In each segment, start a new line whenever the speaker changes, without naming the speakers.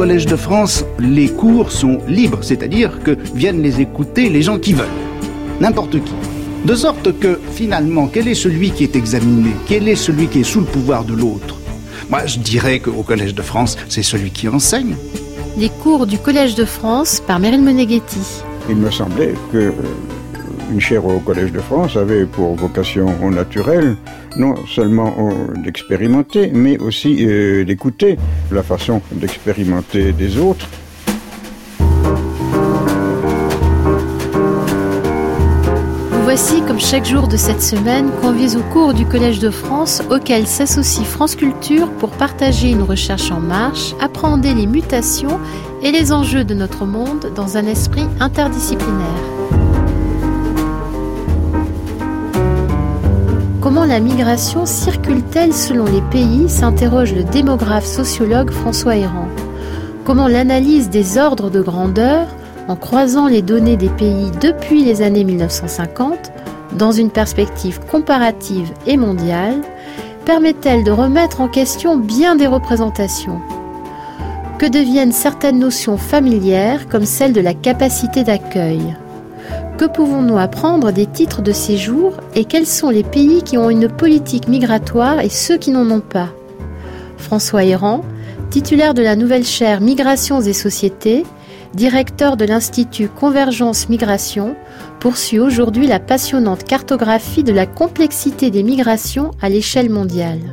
Collège de France, les cours sont libres, c'est-à-dire que viennent les écouter les gens qui veulent, n'importe qui. De sorte que, finalement, quel est celui qui est examiné? Quel est celui qui est sous le pouvoir de l'autre? Moi, je dirais qu'au Collège de France, c'est celui qui enseigne.
Les cours du Collège de France par Meryl Moneghetti.
Il me semblait que une chaire au Collège de France avait pour vocation naturelle non seulement d'expérimenter, mais aussi d'écouter la façon d'expérimenter des autres.
Vous voici, comme chaque jour de cette semaine, conviés au cours du Collège de France, auquel s'associe France Culture pour partager une recherche en marche, appréhender les mutations et les enjeux de notre monde dans un esprit interdisciplinaire. Comment la migration circule-t-elle selon les pays, s'interroge le démographe sociologue François Héran. Comment l'analyse des ordres de grandeur, en croisant les données des pays depuis les années 1950, dans une perspective comparative et mondiale, permet-elle de remettre en question bien des représentations? Que deviennent certaines notions familières comme celle de la capacité d'accueil? Que pouvons-nous apprendre des titres de séjour et quels sont les pays qui ont une politique migratoire et ceux qui n'en ont pas? François Héran, titulaire de la nouvelle chaire Migrations et Sociétés, directeur de l'Institut Convergence Migration, poursuit aujourd'hui la passionnante cartographie de la complexité des migrations à l'échelle mondiale.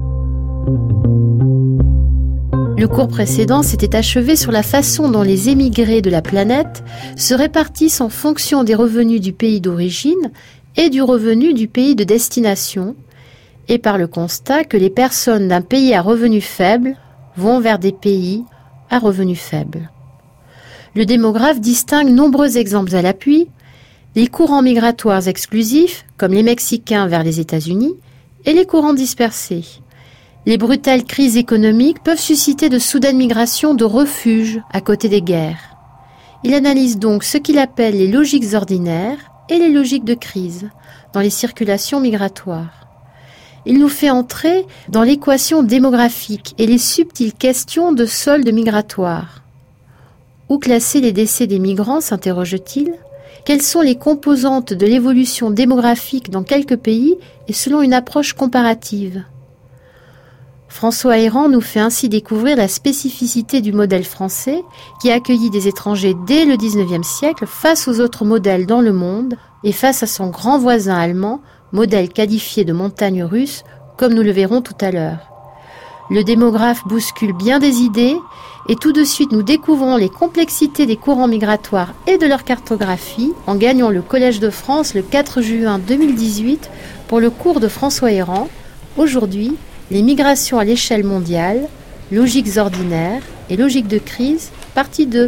Le cours précédent s'était achevé sur la façon dont les émigrés de la planète se répartissent en fonction des revenus du pays d'origine et du revenu du pays de destination, et par le constat que les personnes d'un pays à revenus faibles vont vers des pays à revenus faibles. Le démographe distingue nombreux exemples à l'appui, les courants migratoires exclusifs, comme les Mexicains vers les États-Unis, et les courants dispersés. Les brutales crises économiques peuvent susciter de soudaines migrations de refuge à côté des guerres. Il analyse donc ce qu'il appelle les logiques ordinaires et les logiques de crise dans les circulations migratoires. Il nous fait entrer dans l'équation démographique et les subtiles questions de solde migratoire. Où classer les décès des migrants, s'interroge-t-il? Quelles sont les composantes de l'évolution démographique dans quelques pays et selon une approche comparative? François Héran nous fait ainsi découvrir la spécificité du modèle français qui a accueilli des étrangers dès le XIXe siècle face aux autres modèles dans le monde et face à son grand voisin allemand, modèle qualifié de montagne russe, comme nous le verrons tout à l'heure. Le démographe bouscule bien des idées et tout de suite nous découvrons les complexités des courants migratoires et de leur cartographie en gagnant le Collège de France le 4 juin 2018 pour le cours de François Héran. Aujourd'hui, les migrations à l'échelle mondiale, logiques ordinaires et logiques de crise, partie 2.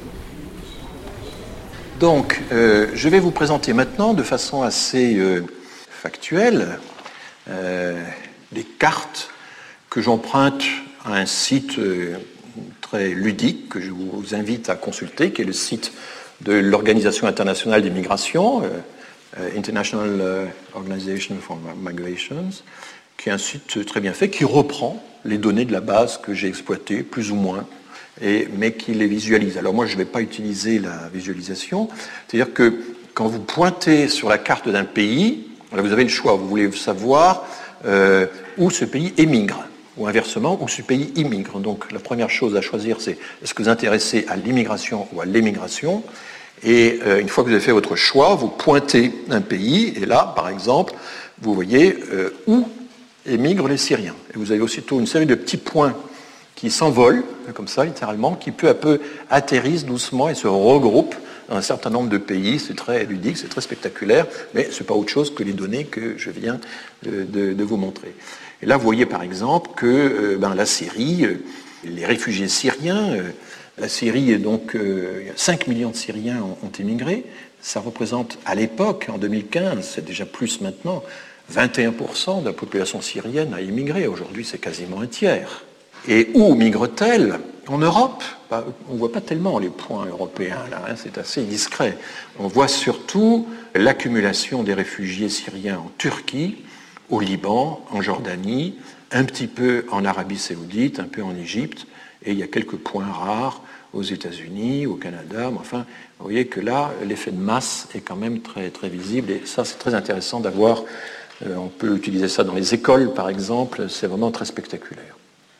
Donc, je vais vous présenter maintenant de façon assez factuelle des cartes que j'emprunte à un site très ludique que je vous invite à consulter, qui est le site de l'Organisation internationale des migrations, International Organization for Migrations, qui est un site très bien fait, qui reprend les données de la base que j'ai exploitées, plus ou moins, mais qui les visualise. Alors moi, je ne vais pas utiliser la visualisation, c'est-à-dire que quand vous pointez sur la carte d'un pays, vous avez le choix, vous voulez savoir où ce pays émigre, ou inversement, où ce pays immigre. Donc la première chose à choisir, c'est est-ce que vous vous intéressez à l'immigration ou à l'émigration? Et une fois que vous avez fait votre choix, vous pointez un pays, et là, par exemple, vous voyez où émigrent les Syriens. Et vous avez aussitôt une série de petits points qui s'envolent, comme ça, littéralement, qui peu à peu atterrissent doucement et se regroupent dans un certain nombre de pays. C'est très ludique, c'est très spectaculaire, mais ce n'est pas autre chose que les données que je viens de vous montrer. Et là, vous voyez par exemple que la Syrie, les réfugiés syriens, la Syrie, donc 5 millions de Syriens ont émigré. Ça représente à l'époque, en 2015, c'est déjà plus maintenant, 21% de la population syrienne a immigré. Aujourd'hui, c'est quasiment un tiers. Et où migre-t-elle? En Europe. On ne voit pas tellement les points européens, là, c'est assez discret. On voit surtout l'accumulation des réfugiés syriens en Turquie, au Liban, en Jordanie, un petit peu en Arabie Saoudite, un peu en Égypte, Et il y a quelques points rares aux États-Unis, au Canada, mais enfin, vous voyez que là, l'effet de masse est quand même très, très visible, et ça, c'est très intéressant d'avoir, on peut utiliser ça dans les écoles, par exemple, c'est vraiment très spectaculaire.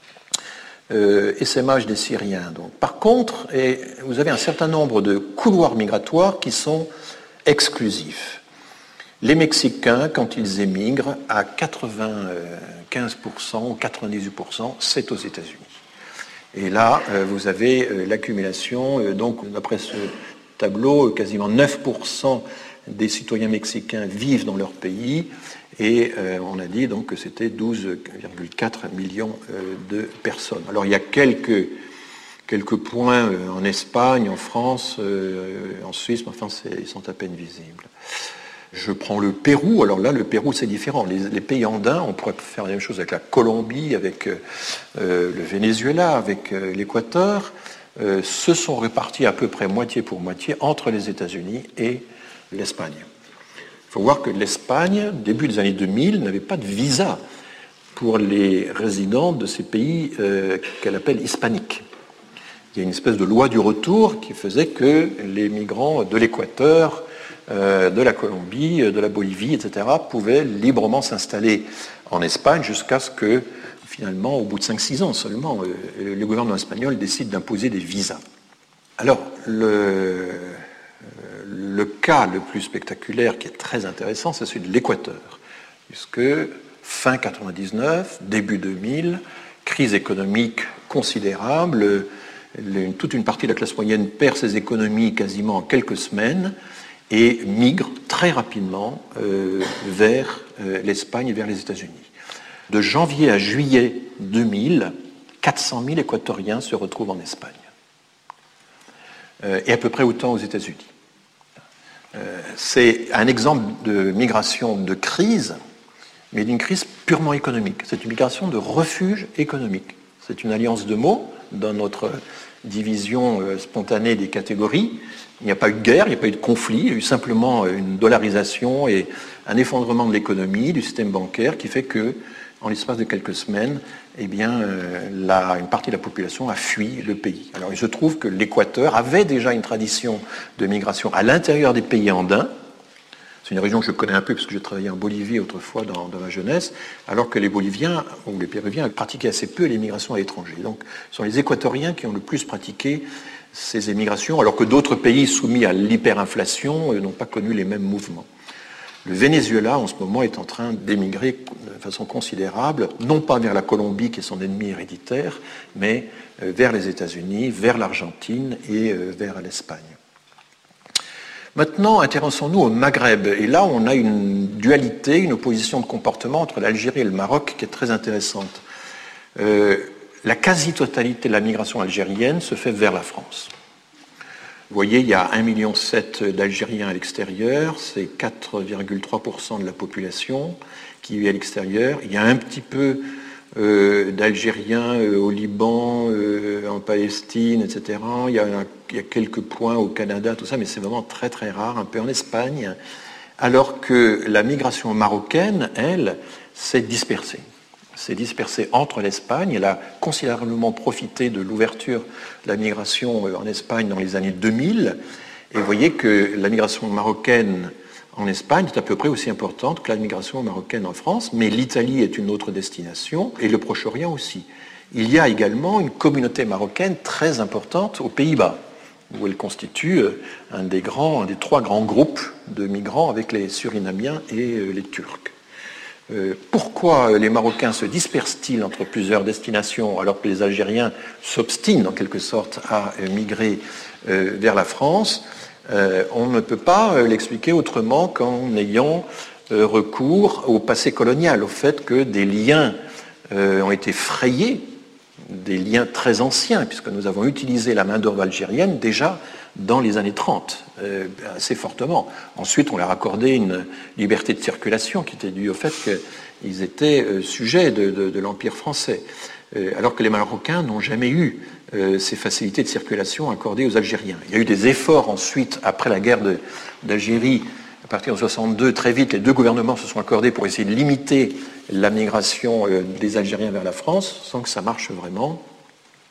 Essaimage des Syriens. Donc. Par contre, vous avez un certain nombre de couloirs migratoires qui sont exclusifs. Les Mexicains, quand ils émigrent, à 95% ou 98%, c'est aux États-Unis. Et là, vous avez l'accumulation, donc d'après ce tableau, quasiment 9% des citoyens mexicains vivent dans leur pays, et on a dit donc que c'était 12,4 millions de personnes. Alors il y a quelques points en Espagne, en France, en Suisse, mais enfin ils sont à peine visibles. Je prends le Pérou. Alors là, le Pérou, c'est différent. Les pays andins, on pourrait faire la même chose avec la Colombie, avec le Venezuela, avec l'Équateur, se sont répartis à peu près moitié pour moitié entre les États-Unis et l'Espagne. Il faut voir que l'Espagne, début des années 2000, n'avait pas de visa pour les résidents de ces pays qu'elle appelle hispaniques. Il y a une espèce de loi du retour qui faisait que les migrants de l'Équateur, de la Colombie, de la Bolivie, etc., pouvaient librement s'installer en Espagne jusqu'à ce que, finalement, au bout de 5-6 ans seulement, le gouvernement espagnol décide d'imposer des visas. Alors, le cas le plus spectaculaire, qui est très intéressant, c'est celui de l'Équateur, puisque fin 99, début 2000, crise économique considérable, toute une partie de la classe moyenne perd ses économies quasiment en quelques semaines, et migre très rapidement vers l'Espagne et vers les États-Unis. De janvier à juillet 2000, 400 000 Équatoriens se retrouvent en Espagne. Et à peu près autant aux États-Unis. C'est un exemple de migration de crise, mais d'une crise purement économique. C'est une migration de refuge économique. C'est une alliance de mots dans notre division spontanée des catégories. Il n'y a pas eu de guerre, il n'y a pas eu de conflit, il y a eu simplement une dollarisation et un effondrement de l'économie, du système bancaire, qui fait que, en l'espace de quelques semaines, eh bien, une partie de la population a fui le pays. Alors, il se trouve que l'Équateur avait déjà une tradition de migration à l'intérieur des pays andins. C'est une région que je connais un peu parce que j'ai travaillé en Bolivie autrefois dans ma jeunesse, alors que les Boliviens ou les Péruviens pratiquaient assez peu l'émigration à l'étranger. Donc, ce sont les Équatoriens qui ont le plus pratiqué ces émigrations, alors que d'autres pays soumis à l'hyperinflation n'ont pas connu les mêmes mouvements. Le Venezuela, en ce moment, est en train d'émigrer de façon considérable, non pas vers la Colombie, qui est son ennemi héréditaire, mais vers les États-Unis, vers l'Argentine et vers l'Espagne. Maintenant, intéressons-nous au Maghreb. Et là, on a une dualité, une opposition de comportement entre l'Algérie et le Maroc qui est très intéressante. La quasi-totalité de la migration algérienne se fait vers la France. Vous voyez, il y a 1,7 million d'Algériens à l'extérieur, c'est 4,3% de la population qui vit à l'extérieur. Il y a un petit peu d'Algériens au Liban, en Palestine, etc. Il y a quelques points au Canada, tout ça, mais c'est vraiment très très rare, un peu en Espagne, alors que la migration marocaine, elle, s'est dispersée. S'est dispersée entre l'Espagne. Elle a considérablement profité de l'ouverture de la migration en Espagne dans les années 2000. Et vous voyez que la migration marocaine en Espagne est à peu près aussi importante que la migration marocaine en France, mais l'Italie est une autre destination, et le Proche-Orient aussi. Il y a également une communauté marocaine très importante aux Pays-Bas, où elle constitue un des 3 grands groupes de migrants avec les Surinamiens et les Turcs. Pourquoi les Marocains se dispersent-ils entre plusieurs destinations alors que les Algériens s'obstinent en quelque sorte à migrer vers la France? On ne peut pas l'expliquer autrement qu'en ayant recours au passé colonial, au fait que des liens ont été frayés, des liens très anciens, puisque nous avons utilisé la main-d'œuvre algérienne déjà dans les années 30, assez fortement. Ensuite, on leur accordait une liberté de circulation qui était due au fait qu'ils étaient sujets de l'Empire français, alors que les Marocains n'ont jamais eu ces facilités de circulation accordées aux Algériens. Il y a eu des efforts ensuite, après la guerre d'Algérie, à partir de 1962, très vite, les 2 gouvernements se sont accordés pour essayer de limiter la migration des Algériens vers la France, sans que ça marche vraiment.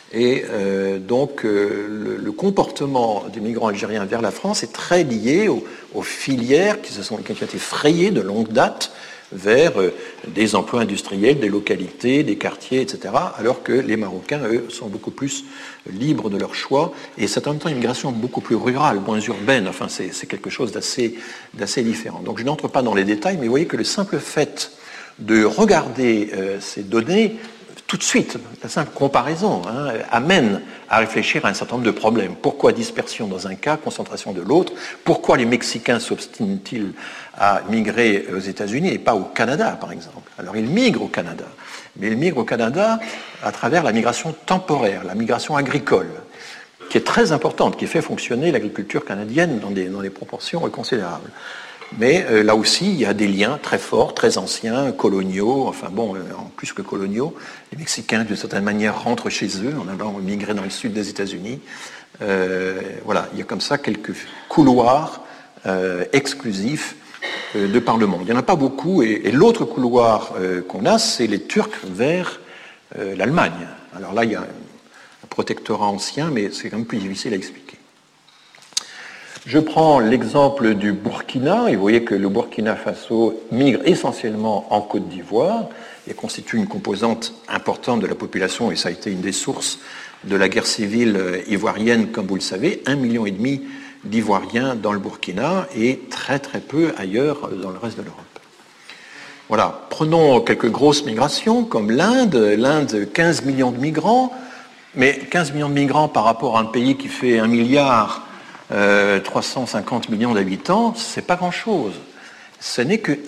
Et donc le comportement des migrants algériens vers la France est très lié aux filières qui ont été frayées de longue date vers des emplois industriels, des localités, des quartiers, etc., alors que les Marocains, eux, sont beaucoup plus libres de leur choix, et c'est en même temps une migration beaucoup plus rurale, moins urbaine, enfin c'est quelque chose d'assez différent. Donc je n'entre pas dans les détails, mais vous voyez que le simple fait de regarder ces données, tout de suite, la simple comparaison amène à réfléchir à un certain nombre de problèmes. Pourquoi dispersion dans un cas, concentration de l'autre? Pourquoi les Mexicains s'obstinent-ils à migrer aux États-Unis et pas au Canada, par exemple? Alors ils migrent au Canada, mais ils migrent au Canada à travers la migration temporaire, la migration agricole, qui est très importante, qui fait fonctionner l'agriculture canadienne dans des proportions considérables. Mais là aussi, il y a des liens très forts, très anciens, coloniaux, enfin bon, en plus que coloniaux. Les Mexicains, d'une certaine manière, rentrent chez eux en allant migrer dans le sud des États-Unis. Voilà, il y a comme ça quelques couloirs exclusifs de par le monde. Il n'y en a pas beaucoup, et l'autre couloir qu'on a, c'est les Turcs vers l'Allemagne. Alors là, il y a un protectorat ancien, mais c'est quand même plus difficile à expliquer. Je prends l'exemple du Burkina, et vous voyez que le Burkina Faso migre essentiellement en Côte d'Ivoire et constitue une composante importante de la population, et ça a été une des sources de la guerre civile ivoirienne, comme vous le savez, 1,5 million d'Ivoiriens dans le Burkina et très très peu ailleurs dans le reste de l'Europe. Voilà, prenons quelques grosses migrations comme l'Inde, 15 millions de migrants, mais 15 millions de migrants par rapport à un pays qui fait 1 milliard 350 millions d'habitants, c'est pas grand-chose. Ce n'est que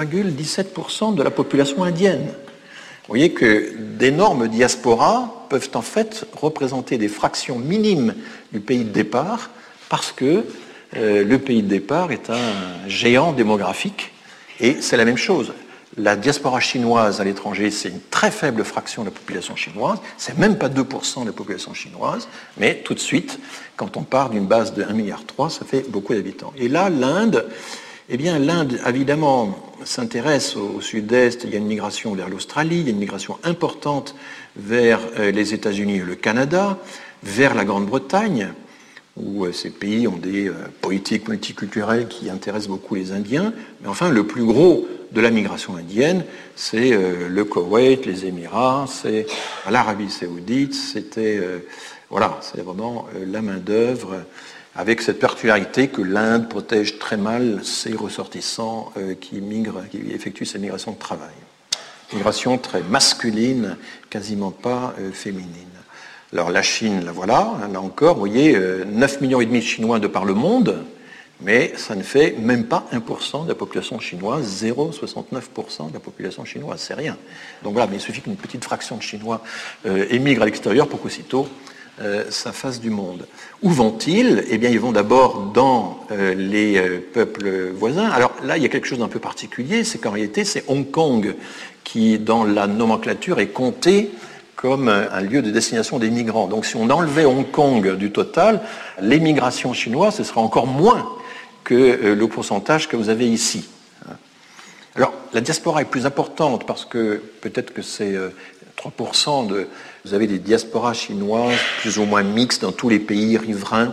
1,17% de la population indienne. Vous voyez que d'énormes diasporas peuvent en fait représenter des fractions minimes du pays de départ parce que le pays de départ est un géant démographique et c'est la même chose. La diaspora chinoise à l'étranger, c'est une très faible fraction de la population chinoise, c'est même pas 2% de la population chinoise, mais tout de suite, quand on part d'une base de 1,3 milliard, ça fait beaucoup d'habitants. Et là, l'Inde, eh bien, l'Inde, évidemment, s'intéresse au sud-est, il y a une migration vers l'Australie, il y a une migration importante vers les États-Unis et le Canada, vers la Grande-Bretagne, où ces pays ont des politiques multiculturelles qui intéressent beaucoup les Indiens. Mais enfin, le plus gros de la migration indienne, c'est le Koweït, les Émirats, c'est l'Arabie saoudite, c'est vraiment la main-d'œuvre, avec cette particularité que l'Inde protège très mal ses ressortissants qui effectuent ces migrations de travail. Migration très masculine, quasiment pas féminine. Alors la Chine, la voilà, là encore, vous voyez, 9,5 millions de Chinois de par le monde, mais ça ne fait même pas 1% de la population chinoise, 0,69% de la population chinoise, c'est rien. Donc voilà, mais il suffit qu'une petite fraction de Chinois émigre à l'extérieur pour qu'aussitôt ça fasse du monde. Où vont-ils? Eh bien, ils vont d'abord dans les peuples voisins. Alors là, il y a quelque chose d'un peu particulier, c'est qu'en réalité, c'est Hong Kong qui, dans la nomenclature, est compté comme un lieu de destination des migrants. Donc si on enlevait Hong Kong du total, l'émigration chinoise, ce serait encore moins que le pourcentage que vous avez ici. Alors la diaspora est plus importante parce que peut-être que c'est 3% de... Vous avez des diasporas chinoises plus ou moins mixtes dans tous les pays riverains,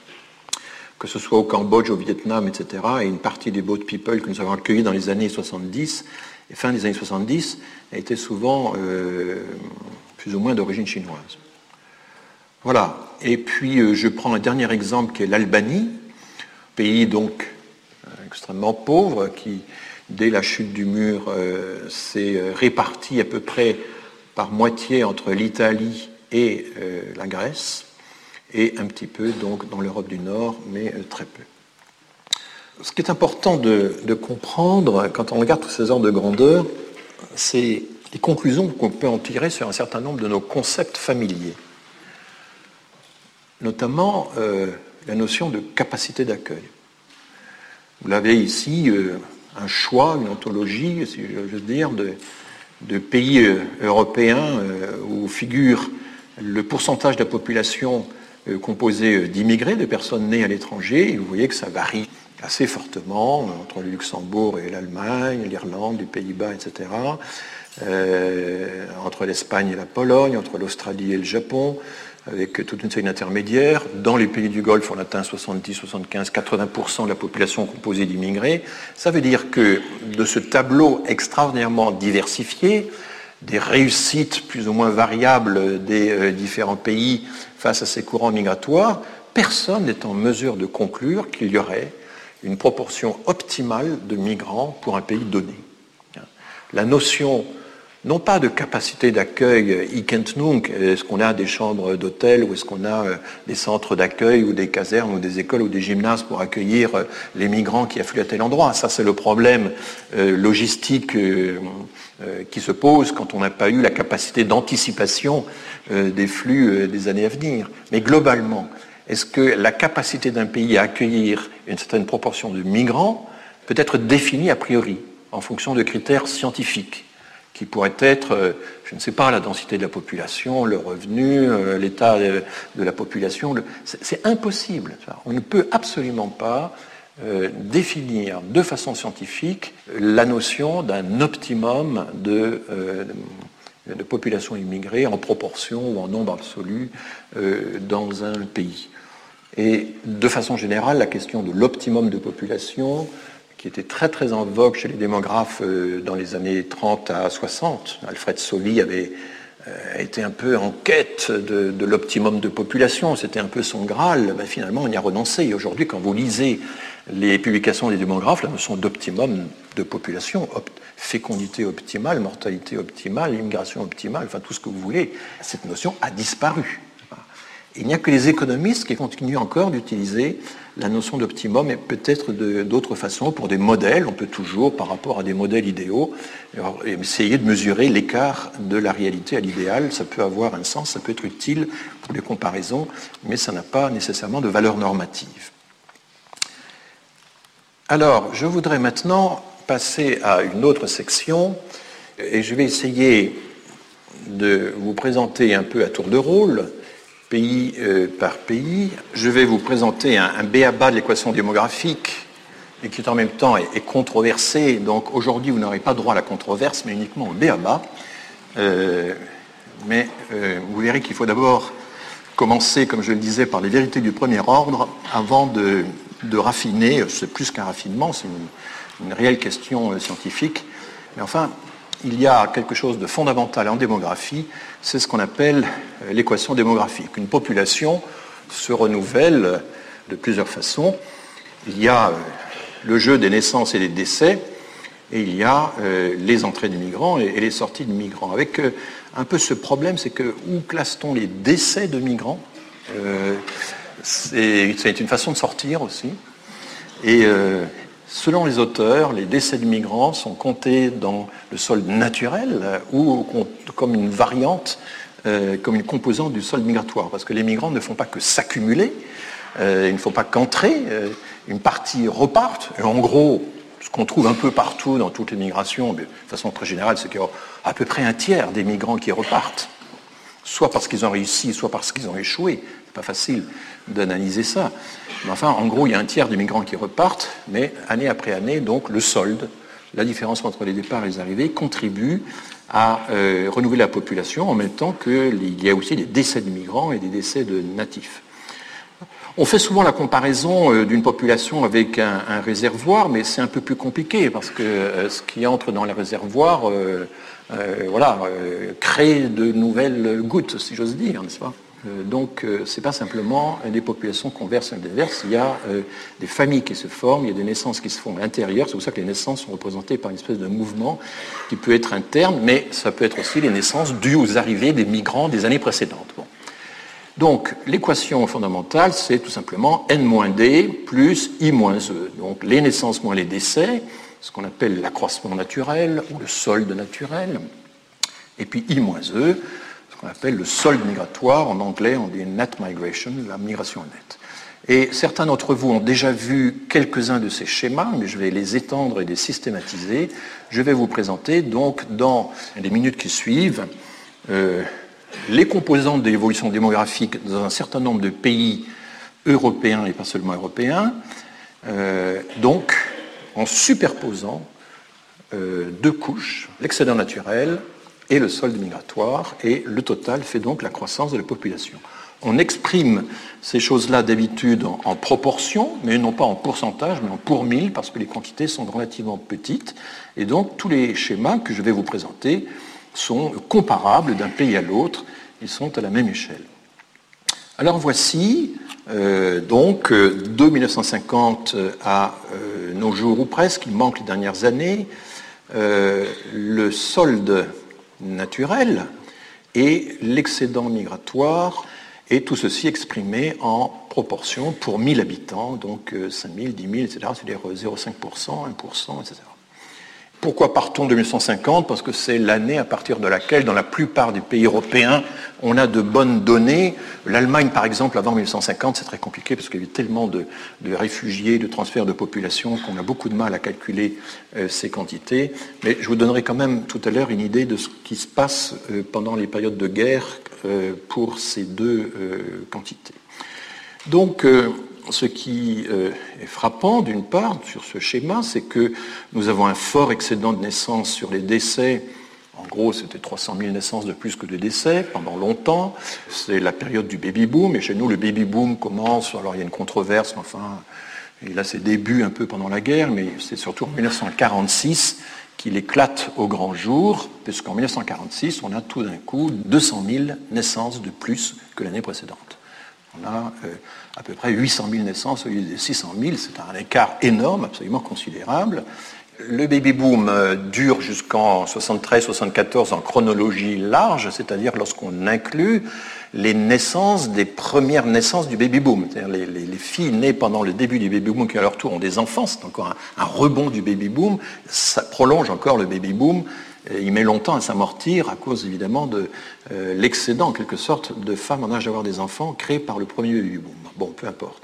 que ce soit au Cambodge, au Vietnam, etc. Et une partie des boat people que nous avons accueillis dans les années 70, et fin des années 70, a été souvent plus ou moins d'origine chinoise. Voilà. Et puis, je prends un dernier exemple qui est l'Albanie, pays donc extrêmement pauvre, qui, dès la chute du mur, s'est réparti à peu près par moitié entre l'Italie et la Grèce, et un petit peu donc dans l'Europe du Nord, mais très peu. Ce qui est important de comprendre, quand on regarde tous ces ordres de grandeur, c'est les conclusions qu'on peut en tirer sur un certain nombre de nos concepts familiers. Notamment la notion de capacité d'accueil. Vous l'avez ici, un choix, une ontologie, si je veux dire, de pays européens où figure le pourcentage de la population composé d'immigrés, de personnes nées à l'étranger, et vous voyez que ça varie assez fortement entre le Luxembourg et l'Allemagne, l'Irlande, les Pays-Bas, etc., entre l'Espagne et la Pologne, entre l'Australie et le Japon, avec toute une série d'intermédiaires. Dans les pays du Golfe, on atteint 70, 75, 80% de la population composée d'immigrés. Ça veut dire que de ce tableau extraordinairement diversifié, des réussites plus ou moins variables des différents pays face à ces courants migratoires, personne n'est en mesure de conclure qu'il y aurait une proportion optimale de migrants pour un pays donné. La notion, non pas de capacité d'accueil hic et nunc, est-ce qu'on a des chambres d'hôtel ou est-ce qu'on a des centres d'accueil ou des casernes ou des écoles ou des gymnases pour accueillir les migrants qui affluent à tel endroit. Ça, c'est le problème logistique qui se pose quand on n'a pas eu la capacité d'anticipation des flux des années à venir. Mais globalement, est-ce que la capacité d'un pays à accueillir une certaine proportion de migrants peut être définie a priori en fonction de critères scientifiques qui pourraient être, je ne sais pas, la densité de la population, le revenu, l'état de la population. C'est impossible. On ne peut absolument pas définir de façon scientifique la notion d'un optimum de population immigrée en proportion ou en nombre absolu dans un pays. Et de façon générale, la question de l'optimum de population, qui était très très en vogue chez les démographes dans les années 30 à 60. Alfred Soli avait été un peu en quête de l'optimum de population, c'était un peu son Graal. Ben, finalement, on y a renoncé. Et aujourd'hui, quand vous lisez les publications des démographes, la notion d'optimum de population, fécondité optimale, mortalité optimale, immigration optimale, enfin tout ce que vous voulez, cette notion a disparu. Il n'y a que les économistes qui continuent encore d'utiliser la notion d'optimum et peut-être d'autres façons pour des modèles. On peut toujours, par rapport à des modèles idéaux, essayer de mesurer l'écart de la réalité à l'idéal. Ça peut avoir un sens, ça peut être utile pour les comparaisons, mais ça n'a pas nécessairement de valeur normative. Alors, je voudrais maintenant passer à une autre section et je vais essayer de vous présenter un peu à tour de rôle, pays par pays. Je vais vous présenter un b.a.-ba de l'équation démographique et qui en même temps est controversé. Donc aujourd'hui, vous n'aurez pas droit à la controverse, mais uniquement au b.a.-ba. Mais vous verrez qu'il faut d'abord commencer, comme je le disais, par les vérités du premier ordre avant de raffiner. C'est plus qu'un raffinement, c'est une réelle question scientifique. Mais enfin, il y a quelque chose de fondamental en démographie, c'est ce qu'on appelle l'équation démographique. Une population se renouvelle de plusieurs façons. Il y a le jeu des naissances et des décès, et il y a les entrées des migrants et les sorties de migrants. Avec un peu ce problème, c'est que où classe-t-on les décès de migrants ? C'est une façon de sortir aussi. Et selon les auteurs, les décès de migrants sont comptés dans le solde naturel ou comme une variante, comme une composante du solde migratoire. Parce que les migrants ne font pas que s'accumuler, il ne faut pas qu'entrer, une partie reparte. Et en gros, ce qu'on trouve un peu partout dans toutes les migrations, de façon très générale, c'est qu'il y a à peu près un tiers des migrants qui repartent, soit parce qu'ils ont réussi, soit parce qu'ils ont échoué. C'est pas facile d'analyser ça. Mais enfin, en gros, il y a un tiers des migrants qui repartent, mais année après année, donc le solde, la différence entre les départs et les arrivées, contribue à renouveler la population en même temps qu'il y a aussi des décès de migrants et des décès de natifs. On fait souvent la comparaison d'une population avec un réservoir, mais c'est un peu plus compliqué parce que ce qui entre dans les réservoirs crée de nouvelles gouttes, si j'ose dire, n'est-ce pas ? Donc, ce n'est pas simplement des populations qu'on verse et déverse, il y a des familles qui se forment, il y a des naissances qui se font à l'intérieur, c'est pour ça que les naissances sont représentées par une espèce de mouvement qui peut être interne, mais ça peut être aussi les naissances dues aux arrivées des migrants des années précédentes. Bon. Donc, l'équation fondamentale, c'est tout simplement n-d plus i-e. Donc, les naissances moins les décès, ce qu'on appelle l'accroissement naturel ou le solde naturel, et puis i-e, qu'on appelle le solde migratoire, en anglais on dit net migration, la migration nette. Et certains d'entre vous ont déjà vu quelques-uns de ces schémas, mais je vais les étendre et les systématiser. Je vais vous présenter donc dans les minutes qui suivent les composantes de l'évolution démographique dans un certain nombre de pays européens et pas seulement européens, donc en superposant deux couches, l'excédent naturel et le solde migratoire, et le total fait donc la croissance de la population. On exprime ces choses-là d'habitude en proportion, mais non pas en pourcentage, mais en pour mille, parce que les quantités sont relativement petites, et donc tous les schémas que je vais vous présenter sont comparables d'un pays à l'autre, ils sont à la même échelle. Alors voici, donc, de 1950 à nos jours ou presque, il manque les dernières années, le solde naturel et l'excédent migratoire, et tout ceci exprimé en proportion pour 1000 habitants, donc 5000, 10 000, etc., c'est-à-dire 0,5%, 1%, etc. Pourquoi partons de 1950 ? Parce que c'est l'année à partir de laquelle, dans la plupart des pays européens, on a de bonnes données. L'Allemagne, par exemple, avant 1950, c'est très compliqué parce qu'il y avait tellement de réfugiés, de transferts de population qu'on a beaucoup de mal à calculer ces quantités. Mais je vous donnerai quand même tout à l'heure une idée de ce qui se passe pendant les périodes de guerre pour ces deux quantités. Donc, ce qui est frappant, d'une part, sur ce schéma, c'est que nous avons un fort excédent de naissances sur les décès. En gros, c'était 300 000 naissances de plus que de décès pendant longtemps. C'est la période du baby-boom, et chez nous, le baby-boom commence, alors il y a une controverse, enfin, il a ses débuts un peu pendant la guerre, mais c'est surtout en 1946 qu'il éclate au grand jour, puisqu'en 1946, on a tout d'un coup 200 000 naissances de plus que l'année précédente. On a à peu près 800 000 naissances au lieu de 600 000, c'est un écart énorme, absolument considérable. Le baby-boom dure jusqu'en 73-74 en chronologie large, c'est-à-dire lorsqu'on inclut les naissances des premières naissances du baby-boom. C'est-à-dire les filles nées pendant le début du baby-boom qui à leur tour ont des enfants, c'est encore un rebond du baby-boom, ça prolonge encore le baby-boom. Il met longtemps à s'amortir à cause évidemment de l'excédent en quelque sorte de femmes en âge d'avoir des enfants créé par le premier baby-boom. Bon, peu importe.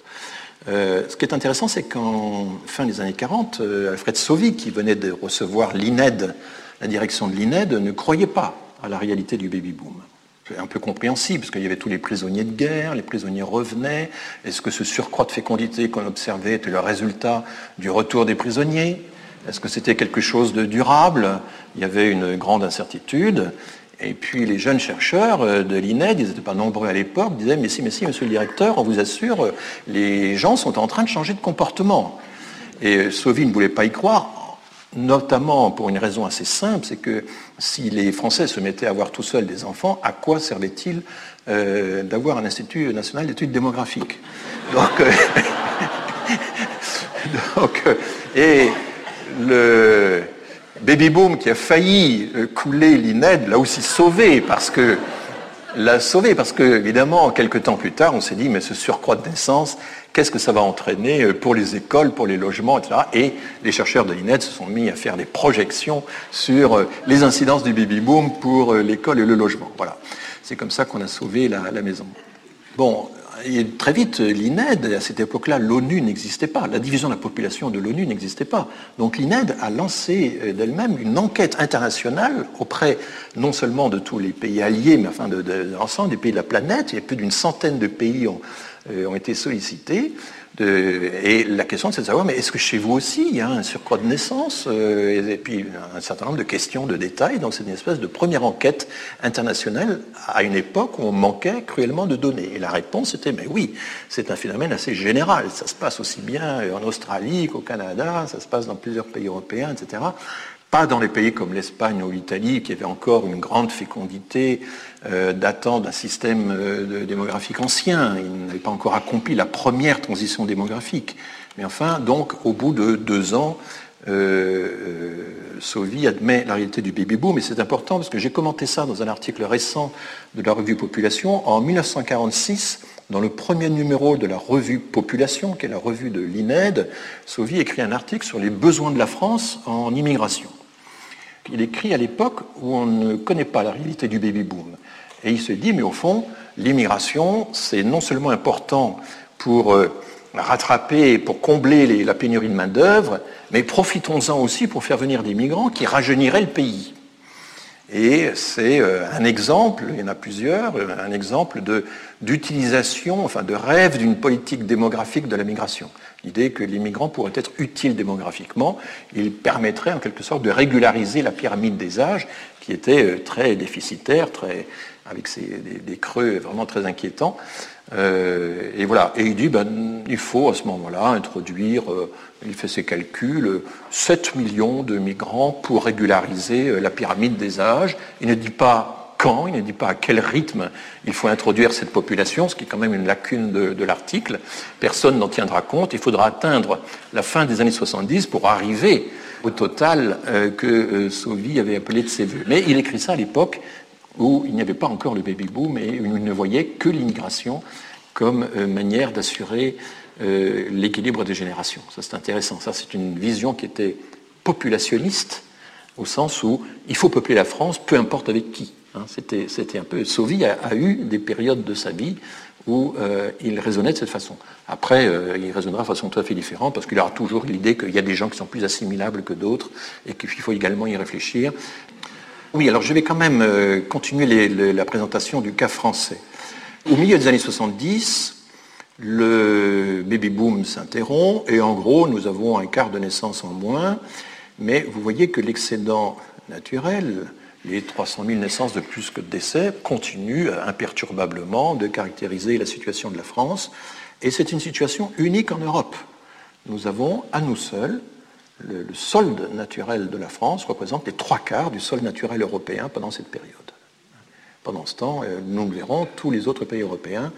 Ce qui est intéressant, c'est qu'en fin des années 40, Alfred Sauvy, qui venait de recevoir l'INED, la direction de l'INED, ne croyait pas à la réalité du baby-boom. C'est un peu compréhensible, parce qu'il y avait tous les prisonniers de guerre, les prisonniers revenaient. Est-ce que ce surcroît de fécondité qu'on observait était le résultat du retour des prisonniers ? Est-ce que c'était quelque chose de durable ? Il y avait une grande incertitude. Et puis les jeunes chercheurs de l'INED, ils n'étaient pas nombreux à l'époque, disaient « Mais si, monsieur le directeur, on vous assure, les gens sont en train de changer de comportement. » Et Sauvy ne voulait pas y croire, notamment pour une raison assez simple, c'est que si les Français se mettaient à avoir tout seuls des enfants, à quoi servait-il d'avoir un Institut national d'études démographiques ? Et le baby-boom qui a failli couler l'INED l'a aussi sauvé parce que, évidemment, quelques temps plus tard, on s'est dit, mais ce surcroît de naissance, qu'est-ce que ça va entraîner pour les écoles, pour les logements, etc. Et les chercheurs de l'INED se sont mis à faire des projections sur les incidences du baby-boom pour l'école et le logement. Voilà. C'est comme ça qu'on a sauvé la maison. Bon. Et très vite, l'INED, à cette époque-là, l'ONU n'existait pas. La division de la population de l'ONU n'existait pas. Donc l'INED a lancé d'elle-même une enquête internationale auprès non seulement de tous les pays alliés, mais enfin de l'ensemble des pays de la planète. Il y a plus d'une centaine de pays ont été sollicités. Et la question, c'est de savoir, mais est-ce que chez vous aussi, il y a un surcroît de naissance et puis un certain nombre de questions de détails. Donc c'est une espèce de première enquête internationale à une époque où on manquait cruellement de données. Et la réponse était, mais oui, c'est un phénomène assez général. Ça se passe aussi bien en Australie qu'au Canada, ça se passe dans plusieurs pays européens, etc. Pas dans les pays comme l'Espagne ou l'Italie, qui avaient encore une grande fécondité datant d'un système démographique ancien. Ils n'avaient pas encore accompli la première transition démographique. Mais enfin, donc, au bout de 2 ans, Sauvy admet la réalité du baby-boom. Et c'est important parce que j'ai commenté ça dans un article récent de la revue Population. En 1946, dans le premier numéro de la revue Population, qui est la revue de l'INED, Sauvy écrit un article sur les besoins de la France en immigration. Il écrit à l'époque où on ne connaît pas la réalité du baby-boom. Et il se dit, mais au fond, l'immigration, c'est non seulement important pour rattraper, pour combler la pénurie de main-d'œuvre, mais profitons-en aussi pour faire venir des migrants qui rajeuniraient le pays. Et c'est un exemple, il y en a plusieurs, un exemple d'utilisation, enfin de rêve d'une politique démographique de la migration. L'idée que les migrants pourraient être utiles démographiquement, ils permettraient en quelque sorte de régulariser la pyramide des âges, qui était très déficitaire, avec des creux vraiment très inquiétants. Et voilà. Et il dit, il faut à ce moment-là introduire, il fait ses calculs, 7 millions de migrants pour régulariser la pyramide des âges. Il ne dit pas quand, il ne dit pas à quel rythme il faut introduire cette population, ce qui est quand même une lacune de l'article. Personne n'en tiendra compte. Il faudra atteindre la fin des années 70 pour arriver au total que Sauvy avait appelé de ses voeux. Mais il écrit ça à l'époque où il n'y avait pas encore le baby-boom et où il ne voyait que l'immigration comme manière d'assurer l'équilibre des générations. Ça, c'est intéressant. Ça, c'est une vision qui était populationniste, au sens où il faut peupler la France, peu importe avec qui. C'était un peu... Sauvy a eu des périodes de sa vie où il raisonnait de cette façon. Après, il raisonnera de façon tout à fait différente, parce qu'il aura toujours l'idée qu'il y a des gens qui sont plus assimilables que d'autres, et qu'il faut également y réfléchir. Oui, alors je vais quand même continuer la présentation du cas français. Au milieu des années 70, le baby-boom s'interrompt, et en gros, nous avons un quart de naissance en moins, mais vous voyez que l'excédent naturel, les 300 000 naissances de plus que de décès, continuent imperturbablement de caractériser la situation de la France, et c'est une situation unique en Europe. Nous avons, à nous seuls, le solde naturel de la France représente les 3/4 du solde naturel européen pendant cette période. Pendant ce temps, nous le verrons, tous les autres pays européens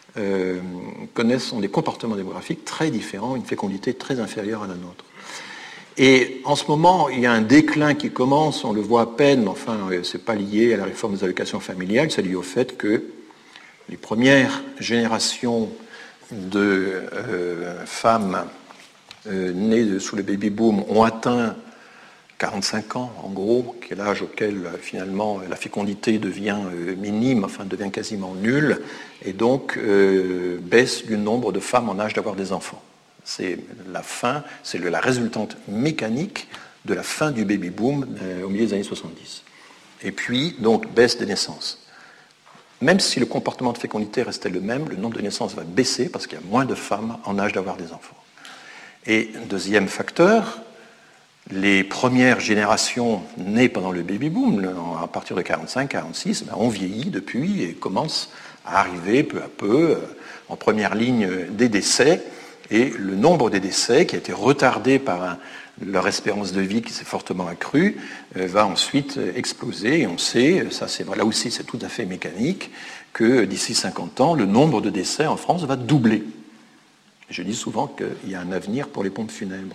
ont des comportements démographiques très différents, une fécondité très inférieure à la nôtre. Et en ce moment, il y a un déclin qui commence, on le voit à peine, mais enfin, ce n'est pas lié à la réforme des allocations familiales, c'est lié au fait que les premières générations de femmes nées sous le baby-boom ont atteint 45 ans, en gros, qui est l'âge auquel, finalement, la fécondité devient minime, enfin, devient quasiment nulle, et donc baisse du nombre de femmes en âge d'avoir des enfants. C'est la fin, c'est la résultante mécanique de la fin du baby-boom au milieu des années 70. Et puis, donc, baisse des naissances. Même si le comportement de fécondité restait le même, le nombre de naissances va baisser parce qu'il y a moins de femmes en âge d'avoir des enfants. Et deuxième facteur, les premières générations nées pendant le baby-boom, à partir de 45-46, ont vieilli depuis et commencent à arriver peu à peu en première ligne des décès. Et le nombre des décès, qui a été retardé par leur espérance de vie qui s'est fortement accrue, va ensuite exploser. Et on sait, là aussi c'est tout à fait mécanique, que d'ici 50 ans, le nombre de décès en France va doubler. Je dis souvent qu'il y a un avenir pour les pompes funèbres.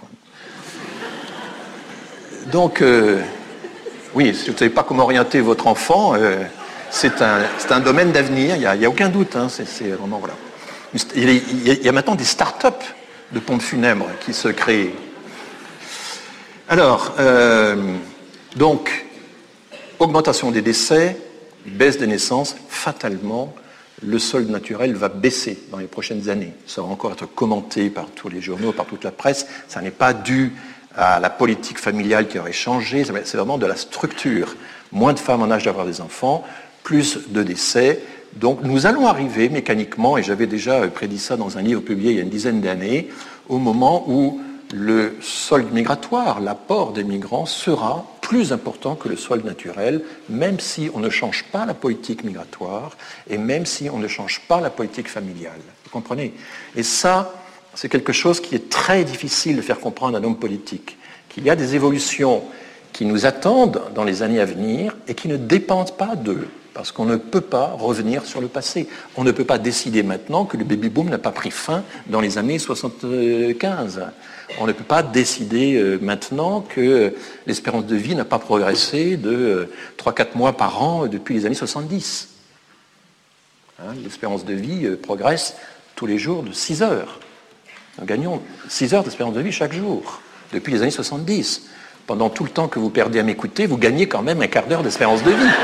Donc, oui, si vous ne savez pas comment orienter votre enfant, c'est un domaine d'avenir, il n'y a aucun doute. C'est vraiment, voilà. Il y a maintenant des start-up de pompes funèbres qui se créent. Alors, donc, augmentation des décès, baisse des naissances, fatalement, le solde naturel va baisser dans les prochaines années. Ça va encore être commenté par tous les journaux, par toute la presse. Ça n'est pas dû à la politique familiale qui aurait changé, c'est vraiment de la structure. Moins de femmes en âge d'avoir des enfants, plus de décès. Donc nous allons arriver mécaniquement, et j'avais déjà prédit ça dans un livre publié il y a une dizaine d'années, au moment où le solde migratoire, l'apport des migrants, sera plus important que le solde naturel, même si on ne change pas la politique migratoire et même si on ne change pas la politique familiale. Vous comprenez ? Et ça, c'est quelque chose qui est très difficile de faire comprendre à un homme politique, qu'il y a des évolutions qui nous attendent dans les années à venir et qui ne dépendent pas d'eux. Parce qu'on ne peut pas revenir sur le passé. On ne peut pas décider maintenant que le baby-boom n'a pas pris fin dans les années 75. On ne peut pas décider maintenant que l'espérance de vie n'a pas progressé de 3-4 mois par an depuis les années 70. L'espérance de vie progresse tous les jours de 6 heures. Nous gagnons 6 heures d'espérance de vie chaque jour, depuis les années 70. Pendant tout le temps que vous perdez à m'écouter, vous gagnez quand même un quart d'heure d'espérance de vie.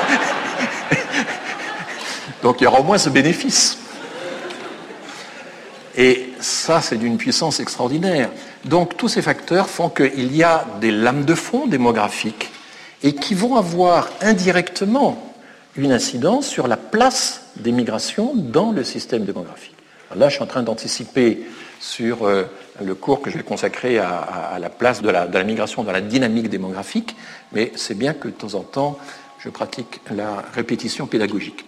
Donc il y aura au moins ce bénéfice. Et ça, c'est d'une puissance extraordinaire. Donc tous ces facteurs font qu'il y a des lames de fond démographiques et qui vont avoir indirectement une incidence sur la place des migrations dans le système démographique. Alors là, je suis en train d'anticiper sur le cours que je vais consacrer à la place de la migration dans la dynamique démographique, mais c'est bien que de temps en temps, je pratique la répétition pédagogique.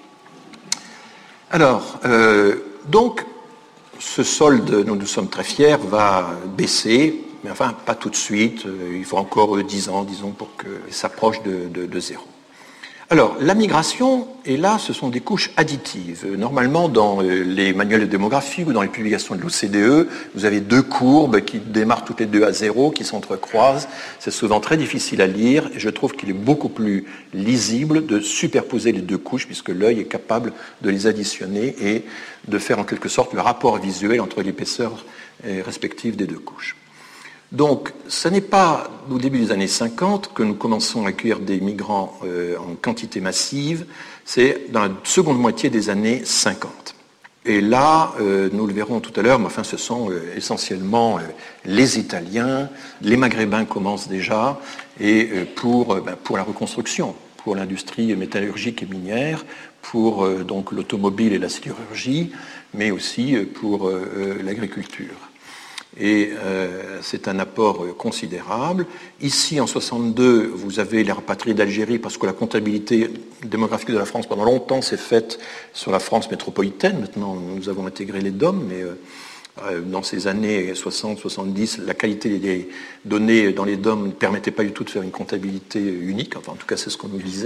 Alors, donc, ce solde, nous sommes très fiers, va baisser, mais enfin, pas tout de suite. Il faut encore 10 ans, disons, pour que ça s'approche de zéro. Alors, la migration, et là, ce sont des couches additives. Normalement, dans les manuels de démographie ou dans les publications de l'OCDE, vous avez deux courbes qui démarrent toutes les deux à zéro, qui s'entrecroisent. C'est souvent très difficile à lire, et je trouve qu'il est beaucoup plus lisible de superposer les deux couches, puisque l'œil est capable de les additionner et de faire en quelque sorte le rapport visuel entre l'épaisseur respective des deux couches. Donc, ce n'est pas au début des années 50 que nous commençons à accueillir des migrants en quantité massive, c'est dans la seconde moitié des années 50. Et là, nous le verrons tout à l'heure, mais enfin, ce sont essentiellement les Italiens, les Maghrébins commencent déjà, et pour la reconstruction, pour l'industrie métallurgique et minière, pour donc l'automobile et la sidérurgie, mais aussi pour l'agriculture. Et c'est un apport considérable. Ici, en 62, vous avez les rapatriés d'Algérie, parce que la comptabilité démographique de la France, pendant longtemps, s'est faite sur la France métropolitaine. Maintenant, nous avons intégré les DOM, mais dans ces années 60-70, la qualité des données dans les DOM ne permettait pas du tout de faire une comptabilité unique. Enfin, en tout cas, c'est ce qu'on nous disait.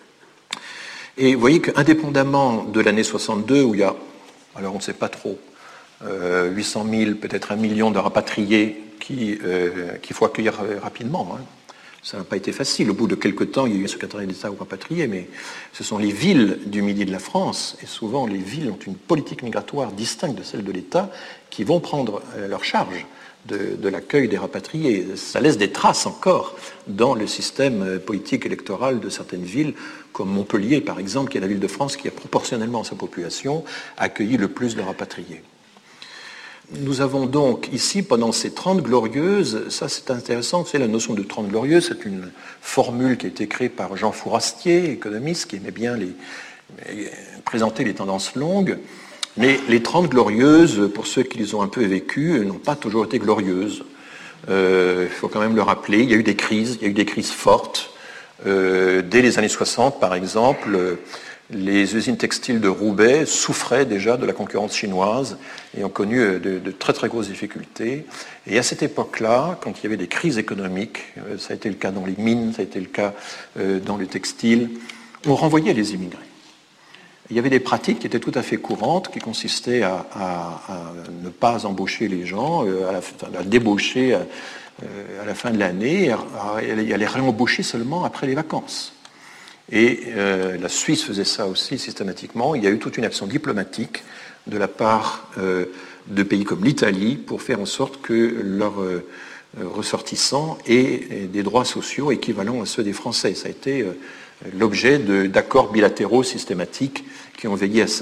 Et vous voyez qu'indépendamment de l'année 62, où il y a, alors on ne sait pas trop, 800 000, peut-être 1 million de rapatriés qu'il faut accueillir rapidement. Hein. Ça n'a pas été facile. Au bout de quelques temps, il y a eu un secrétariat d'État aux rapatriés, mais ce sont les villes du midi de la France, et souvent les villes ont une politique migratoire distincte de celle de l'État, qui vont prendre leur charge de l'accueil des rapatriés. Ça laisse des traces encore dans le système politique électoral de certaines villes, comme Montpellier, par exemple, qui est la ville de France qui a proportionnellement à sa population accueilli le plus de rapatriés. Nous avons donc ici, pendant ces 30 glorieuses, ça c'est intéressant, c'est la notion de 30 glorieuses, c'est une formule qui a été créée par Jean Fourastier, économiste, qui aimait bien présenter les tendances longues, mais les 30 glorieuses, pour ceux qui les ont un peu vécues, n'ont pas toujours été glorieuses. Il faut quand même le rappeler, il y a eu des crises fortes. Dès les années 60, par exemple, les usines textiles de Roubaix souffraient déjà de la concurrence chinoise et ont connu de très très grosses difficultés. Et à cette époque-là, quand il y avait des crises économiques, ça a été le cas dans les mines, ça a été le cas dans le textile, on renvoyait les immigrés. Il y avait des pratiques qui étaient tout à fait courantes, qui consistaient à ne pas embaucher les gens, à débaucher à la fin de l'année, à les réembaucher seulement après les vacances. Et la Suisse faisait ça aussi systématiquement. Il y a eu toute une action diplomatique de la part de pays comme l'Italie pour faire en sorte que leurs ressortissants aient des droits sociaux équivalents à ceux des Français. Ça a été l'objet d'accords bilatéraux systématiques qui ont veillé à ça.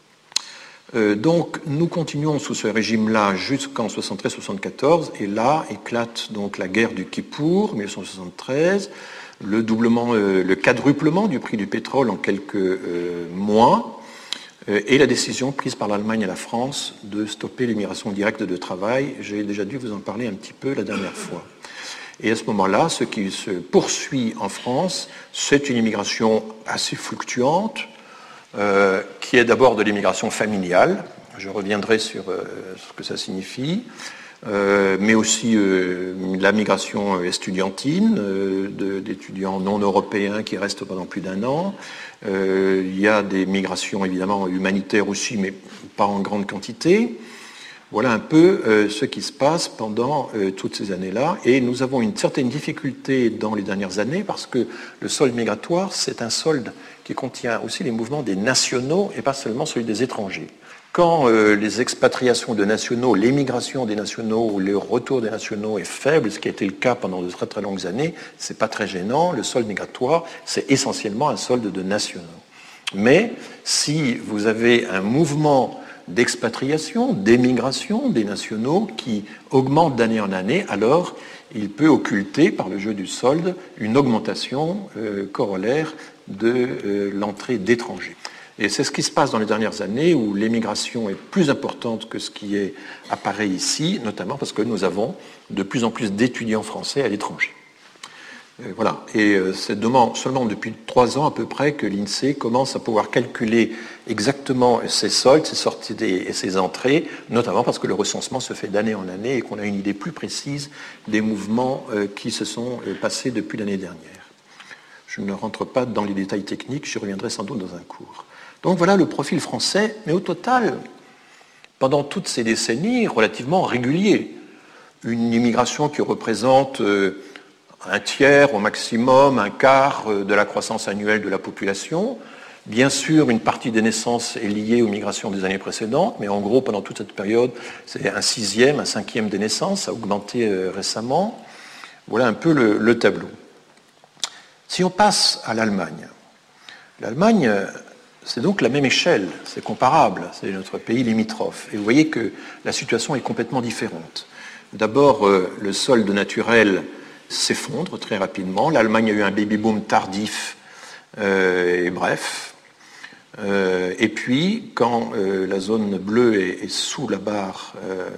Donc nous continuons sous ce régime-là jusqu'en 73-74, et là éclate donc la guerre du Kippour, 1973, le quadruplement du prix du pétrole en quelques mois, et la décision prise par l'Allemagne et la France de stopper l'immigration directe de travail. J'ai déjà dû vous en parler un petit peu la dernière fois. Et à ce moment-là, ce qui se poursuit en France, c'est une immigration assez fluctuante, qui est d'abord de l'immigration familiale. Je reviendrai sur ce que ça signifie. Mais aussi la migration estudiantine, d'étudiants non européens qui restent pendant plus d'1 an. Il y a des migrations évidemment humanitaires aussi, mais pas en grande quantité. Voilà un peu ce qui se passe pendant toutes ces années-là. Et nous avons une certaine difficulté dans les dernières années, parce que le solde migratoire, c'est un solde qui contient aussi les mouvements des nationaux et pas seulement celui des étrangers. Quand les expatriations de nationaux, l'émigration des nationaux ou le retour des nationaux est faible, ce qui a été le cas pendant de très très longues années, c'est pas très gênant. Le solde migratoire, c'est essentiellement un solde de nationaux. Mais si vous avez un mouvement d'expatriation, d'émigration des nationaux qui augmente d'année en année, alors il peut occulter par le jeu du solde une augmentation corollaire de l'entrée d'étrangers. Et c'est ce qui se passe dans les dernières années où l'émigration est plus importante que ce qui apparaît ici, notamment parce que nous avons de plus en plus d'étudiants français à l'étranger. Voilà. Et c'est seulement depuis 3 ans à peu près que l'INSEE commence à pouvoir calculer exactement ses soldes, ses sorties et ses entrées, notamment parce que le recensement se fait d'année en année et qu'on a une idée plus précise des mouvements qui se sont passés depuis l'année dernière. Je ne rentre pas dans les détails techniques, j'y reviendrai sans doute dans un cours. Donc voilà le profil français, mais au total, pendant toutes ces décennies, relativement régulier. Une immigration qui représente un tiers au maximum, un quart de la croissance annuelle de la population. Bien sûr, une partie des naissances est liée aux migrations des années précédentes, mais en gros, pendant toute cette période, c'est un 6e, un 5e des naissances, ça a augmenté récemment. Voilà un peu le tableau. Si on passe à l'Allemagne, l'Allemagne, c'est donc la même échelle, c'est comparable, c'est notre pays limitrophe. Et vous voyez que la situation est complètement différente. D'abord, le solde naturel s'effondre très rapidement. L'Allemagne a eu un baby-boom tardif et bref. Et puis, quand la zone bleue est sous la barre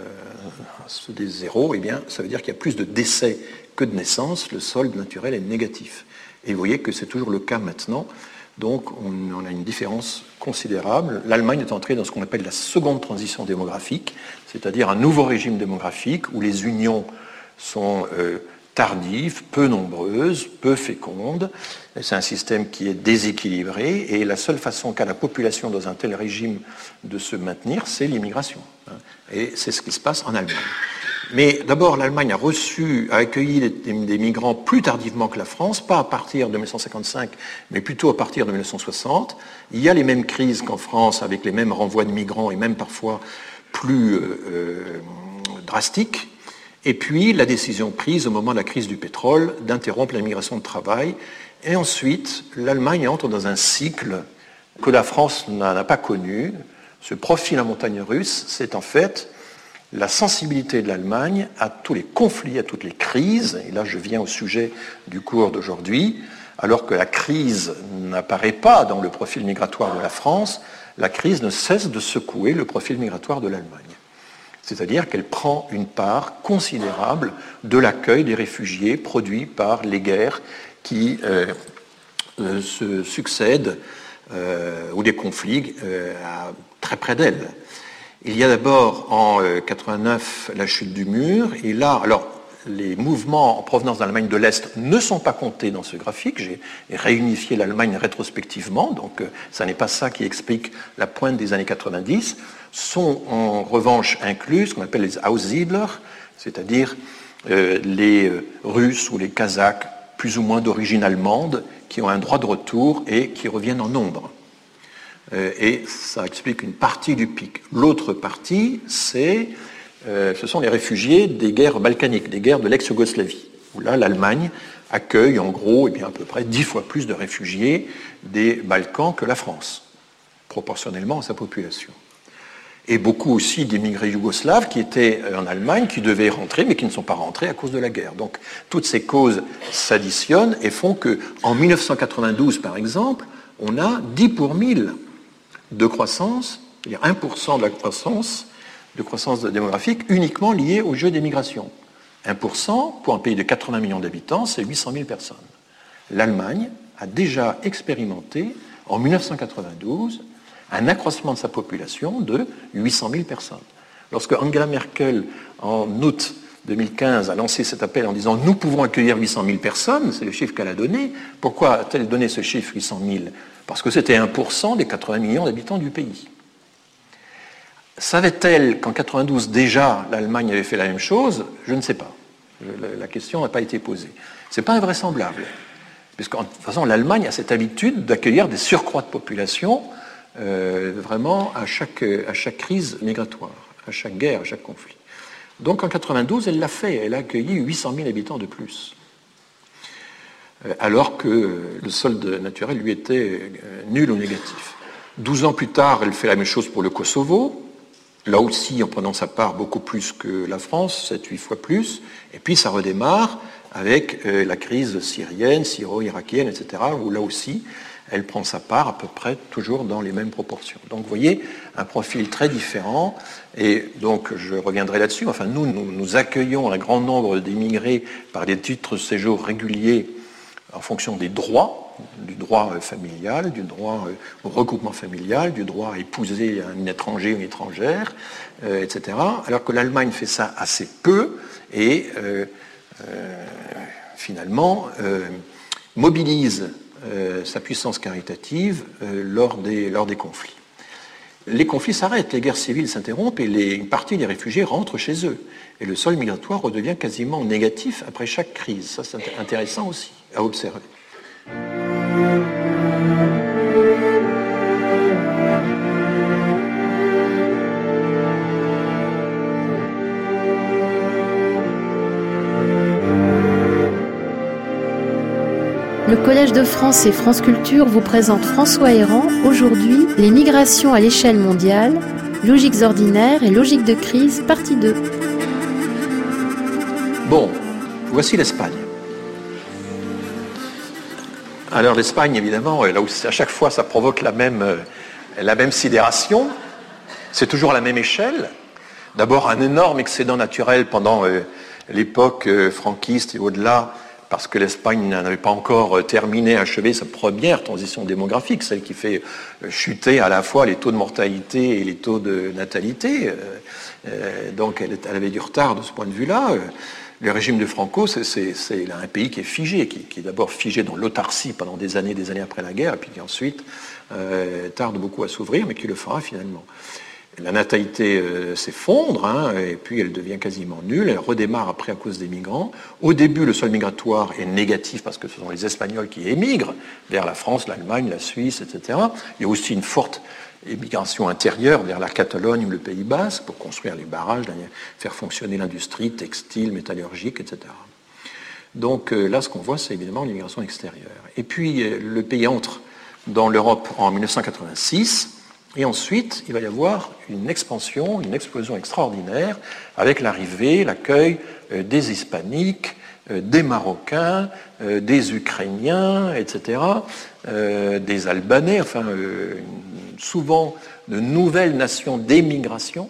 des zéros, eh bien, ça veut dire qu'il y a plus de décès que de naissances. Le solde naturel est négatif. Et vous voyez que c'est toujours le cas maintenant. Donc, on a une différence considérable. L'Allemagne est entrée dans ce qu'on appelle la seconde transition démographique, c'est-à-dire un nouveau régime démographique où les unions sont tardives, peu nombreuses, peu fécondes. C'est un système qui est déséquilibré et la seule façon qu'a la population dans un tel régime de se maintenir, c'est l'immigration. Et c'est ce qui se passe en Allemagne. Mais d'abord, l'Allemagne a accueilli des migrants plus tardivement que la France, pas à partir de 1955, mais plutôt à partir de 1960. Il y a les mêmes crises qu'en France, avec les mêmes renvois de migrants et même parfois plus drastiques. Et puis, la décision prise au moment de la crise du pétrole d'interrompre la migration de travail. Et ensuite, l'Allemagne entre dans un cycle que la France n'a pas connu. Ce profil en montagne russe, c'est en fait la sensibilité de l'Allemagne à tous les conflits, à toutes les crises, et là je viens au sujet du cours d'aujourd'hui, alors que la crise n'apparaît pas dans le profil migratoire de la France, la crise ne cesse de secouer le profil migratoire de l'Allemagne. C'est-à-dire qu'elle prend une part considérable de l'accueil des réfugiés produits par les guerres qui se succèdent ou des conflits très près d'elle. Il y a d'abord en 89 la chute du mur, et là, alors les mouvements en provenance d'Allemagne de l'Est ne sont pas comptés dans ce graphique. J'ai réunifié l'Allemagne rétrospectivement, donc ça n'est pas ça qui explique la pointe des années 90. Sont en revanche inclus ce qu'on appelle les Aussiedler, c'est-à-dire les Russes ou les Kazakhs plus ou moins d'origine allemande qui ont un droit de retour et qui reviennent en nombre. Et ça explique une partie du pic. L'autre partie, ce sont les réfugiés des guerres balkaniques, des guerres de l'ex-Yougoslavie, où là, l'Allemagne accueille en gros à peu près 10 fois plus de réfugiés des Balkans que la France, proportionnellement à sa population. Et beaucoup aussi d'immigrés yougoslaves qui étaient en Allemagne, qui devaient rentrer, mais qui ne sont pas rentrés à cause de la guerre. Donc, toutes ces causes s'additionnent et font qu'en 1992, par exemple, on a 10 pour 1000 de croissance, c'est-à-dire 1% de la croissance démographique uniquement liée au jeu des migrations. 1% pour un pays de 80 millions d'habitants, c'est 800 000 personnes. L'Allemagne a déjà expérimenté, en 1992, un accroissement de sa population de 800 000 personnes. Lorsque Angela Merkel, en août 2015, a lancé cet appel en disant « Nous pouvons accueillir 800 000 personnes », c'est le chiffre qu'elle a donné. Pourquoi a-t-elle donné ce chiffre, 800 000 ? Parce que c'était 1% des 80 millions d'habitants du pays. Savait-elle qu'en 92 déjà l'Allemagne avait fait la même chose ? Je ne sais pas. La question n'a pas été posée. Ce n'est pas invraisemblable. Puisque de toute façon, l'Allemagne a cette habitude d'accueillir des surcroîts de population vraiment à chaque crise migratoire, à chaque guerre, à chaque conflit. Donc en 92, elle l'a fait. Elle a accueilli 800 000 habitants de plus. Alors que le solde naturel lui était nul ou négatif. 12 ans plus tard, elle fait la même chose pour le Kosovo, là aussi en prenant sa part beaucoup plus que la France, 7-8 fois plus, et puis ça redémarre avec la crise syrienne, syro-irakienne, etc., où là aussi, elle prend sa part à peu près toujours dans les mêmes proportions. Donc vous voyez, un profil très différent, et donc je reviendrai là-dessus. Enfin, nous accueillons un grand nombre d'immigrés par des titres de séjour réguliers en fonction des droits, du droit familial, du droit au recoupement familial, du droit à épouser un étranger ou une étrangère, etc. Alors que l'Allemagne fait ça assez peu et finalement mobilise sa puissance caritative lors des conflits. Les conflits s'arrêtent, les guerres civiles s'interrompent et une partie des réfugiés rentrent chez eux. Et le solde migratoire redevient quasiment négatif après chaque crise. Ça, c'est intéressant aussi à observer.
Le Collège de France et France Culture vous présente François Héran, aujourd'hui, les migrations à l'échelle mondiale, logiques ordinaires et logiques de crise, partie 2.
Bon, voici l'Espagne. Alors l'Espagne, évidemment, là où à chaque fois ça provoque la même sidération, c'est toujours à la même échelle. D'abord un énorme excédent naturel pendant l'époque franquiste et au-delà, parce que l'Espagne n'avait pas encore achevé sa première transition démographique, celle qui fait chuter à la fois les taux de mortalité et les taux de natalité. Donc elle avait du retard de ce point de vue-là. Le régime de Franco, c'est un pays qui est figé, qui est d'abord figé dans l'autarcie pendant des années après la guerre, et puis qui ensuite tarde beaucoup à s'ouvrir, mais qui le fera finalement. La natalité s'effondre, et puis elle devient quasiment nulle. Elle redémarre après à cause des migrants. Au début, le solde migratoire est négatif parce que ce sont les Espagnols qui émigrent vers la France, l'Allemagne, la Suisse, etc. Il y a aussi une forte émigration intérieure vers la Catalogne ou le Pays Basque pour construire les barrages, faire fonctionner l'industrie textile, métallurgique, etc. Donc là, ce qu'on voit, c'est évidemment l'immigration extérieure. Et puis, le pays entre dans l'Europe en 1986. Et ensuite, il va y avoir une expansion, une explosion extraordinaire avec l'arrivée, l'accueil des Hispaniques, des Marocains, des Ukrainiens, etc., des Albanais, enfin, souvent de nouvelles nations d'émigration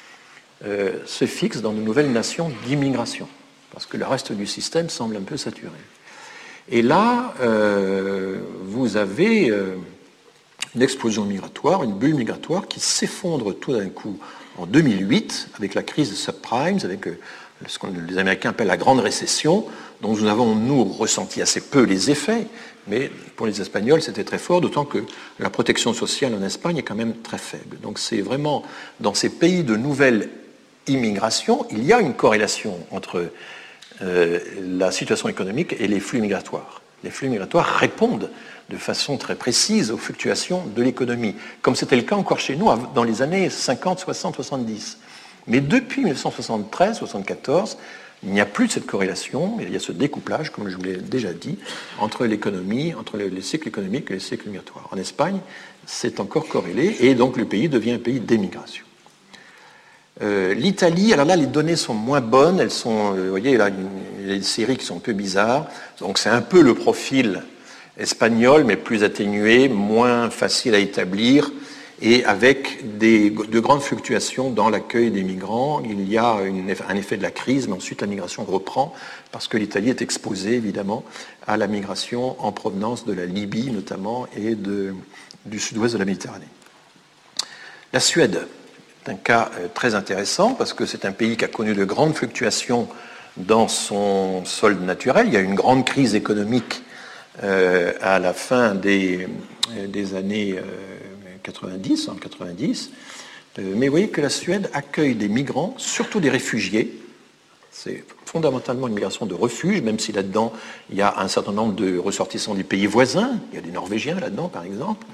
se fixent dans de nouvelles nations d'immigration, parce que le reste du système semble un peu saturé. Et là, vous avez une explosion migratoire, une bulle migratoire qui s'effondre tout d'un coup en 2008 avec la crise des subprimes, avec ce que les Américains appellent la grande récession, dont nous avons, nous, ressenti assez peu les effets, mais pour les Espagnols, c'était très fort, d'autant que la protection sociale en Espagne est quand même très faible. Donc c'est vraiment, dans ces pays de nouvelle immigration, il y a une corrélation entre la situation économique et les flux migratoires. Les flux migratoires répondent de façon très précise aux fluctuations de l'économie, comme c'était le cas encore chez nous dans les années 50, 60, 70. Mais depuis 1973-74, il n'y a plus de cette corrélation, il y a ce découplage, comme je vous l'ai déjà dit, entre l'économie, entre les cycles économiques et les cycles migratoires. En Espagne, c'est encore corrélé, et donc le pays devient un pays d'émigration. L'Italie, alors là, les données sont moins bonnes, elles sont, vous voyez, là, il y a des séries qui sont un peu bizarres, donc c'est un peu le profil espagnol, mais plus atténué, moins facile à établir, et avec de grandes fluctuations dans l'accueil des migrants. Il y a un effet de la crise, mais ensuite la migration reprend, parce que l'Italie est exposée, évidemment, à la migration en provenance de la Libye, notamment, et du sud-ouest de la Méditerranée. La Suède est un cas très intéressant, parce que c'est un pays qui a connu de grandes fluctuations dans son solde naturel. Il y a eu une grande crise économique à la fin des années 90, en 90. Mais vous voyez que la Suède accueille des migrants, surtout des réfugiés. C'est fondamentalement une migration de refuge, même si là-dedans, il y a un certain nombre de ressortissants des pays voisins. Il y a des Norvégiens là-dedans, par exemple.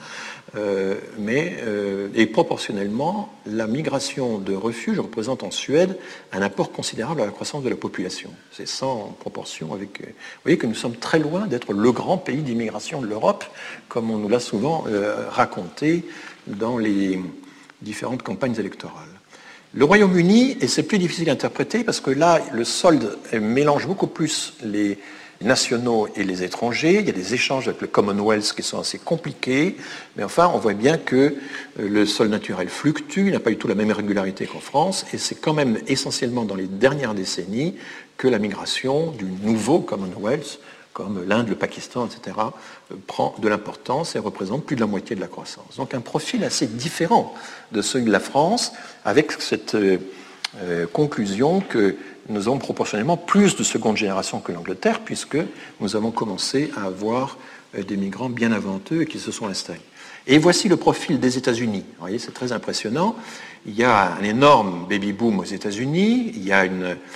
Et proportionnellement, la migration de refuge représente en Suède un apport considérable à la croissance de la population. C'est sans proportion avec... Vous voyez que nous sommes très loin d'être le grand pays d'immigration de l'Europe, comme on nous l'a souvent raconté dans les différentes campagnes électorales. Le Royaume-Uni, et c'est plus difficile à interpréter parce que là, le solde mélange beaucoup plus les nationaux et les étrangers. Il y a des échanges avec le Commonwealth qui sont assez compliqués, mais enfin, on voit bien que le solde naturel fluctue, il n'a pas du tout la même régularité qu'en France, et c'est quand même essentiellement dans les dernières décennies que la migration du nouveau Commonwealth, comme l'Inde, le Pakistan, etc., prend de l'importance et représente plus de la moitié de la croissance. Donc un profil assez différent de celui de la France, avec cette conclusion que nous avons proportionnellement plus de seconde génération que l'Angleterre, puisque nous avons commencé à avoir des migrants bien avant eux qui se sont installés. Et voici le profil des États-Unis. Vous voyez, c'est très impressionnant. Il y a un énorme baby-boom aux États-Unis, il y a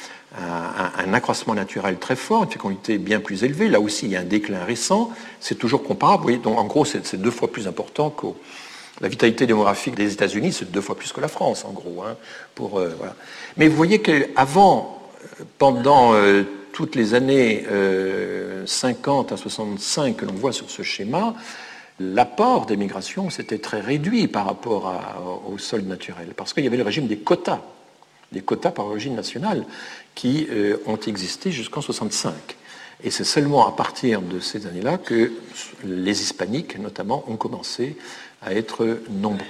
un accroissement naturel très fort, une fécondité bien plus élevée. Là aussi, il y a un déclin récent. C'est toujours comparable. Vous voyez, donc, en gros, c'est 2 fois plus important que la vitalité démographique des États-Unis, c'est 2 fois plus que la France, en gros. Hein, voilà. Mais vous voyez qu'avant, pendant toutes les années 50 à 65 que l'on voit sur ce schéma, l'apport des migrations s'était très réduit par rapport au solde naturel, parce qu'il y avait le régime des quotas par origine nationale, qui ont existé jusqu'en 65. Et c'est seulement à partir de ces années-là que les hispaniques, notamment, ont commencé à être nombreux.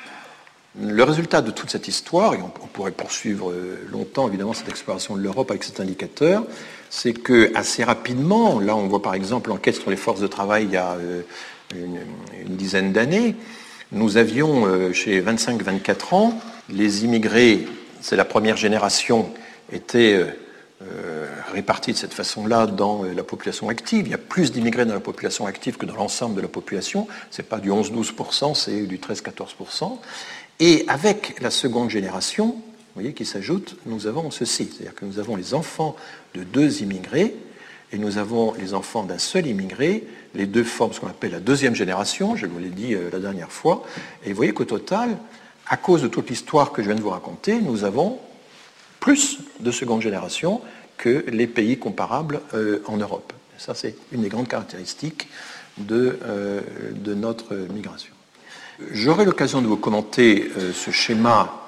Le résultat de toute cette histoire, et on pourrait poursuivre longtemps évidemment cette exploration de l'Europe avec cet indicateur, c'est que assez rapidement, là on voit par exemple l'enquête sur les forces de travail il y a une dizaine d'années, nous avions chez 25-24 ans, les immigrés, c'est la première génération, étaient répartis de cette façon-là dans la population active. Il y a plus d'immigrés dans la population active que dans l'ensemble de la population. Ce n'est pas du 11-12%, c'est du 13-14%. Et avec la seconde génération, vous voyez, qui s'ajoute, nous avons ceci. C'est-à-dire que nous avons les enfants de 2 immigrés et nous avons les enfants d'un seul immigré. Les 2 forment ce qu'on appelle la deuxième génération, je vous l'ai dit la dernière fois. Et vous voyez qu'au total, à cause de toute l'histoire que je viens de vous raconter, nous avons plus de seconde génération que les pays comparables en Europe. Ça, c'est une des grandes caractéristiques de notre migration. J'aurai l'occasion de vous commenter ce schéma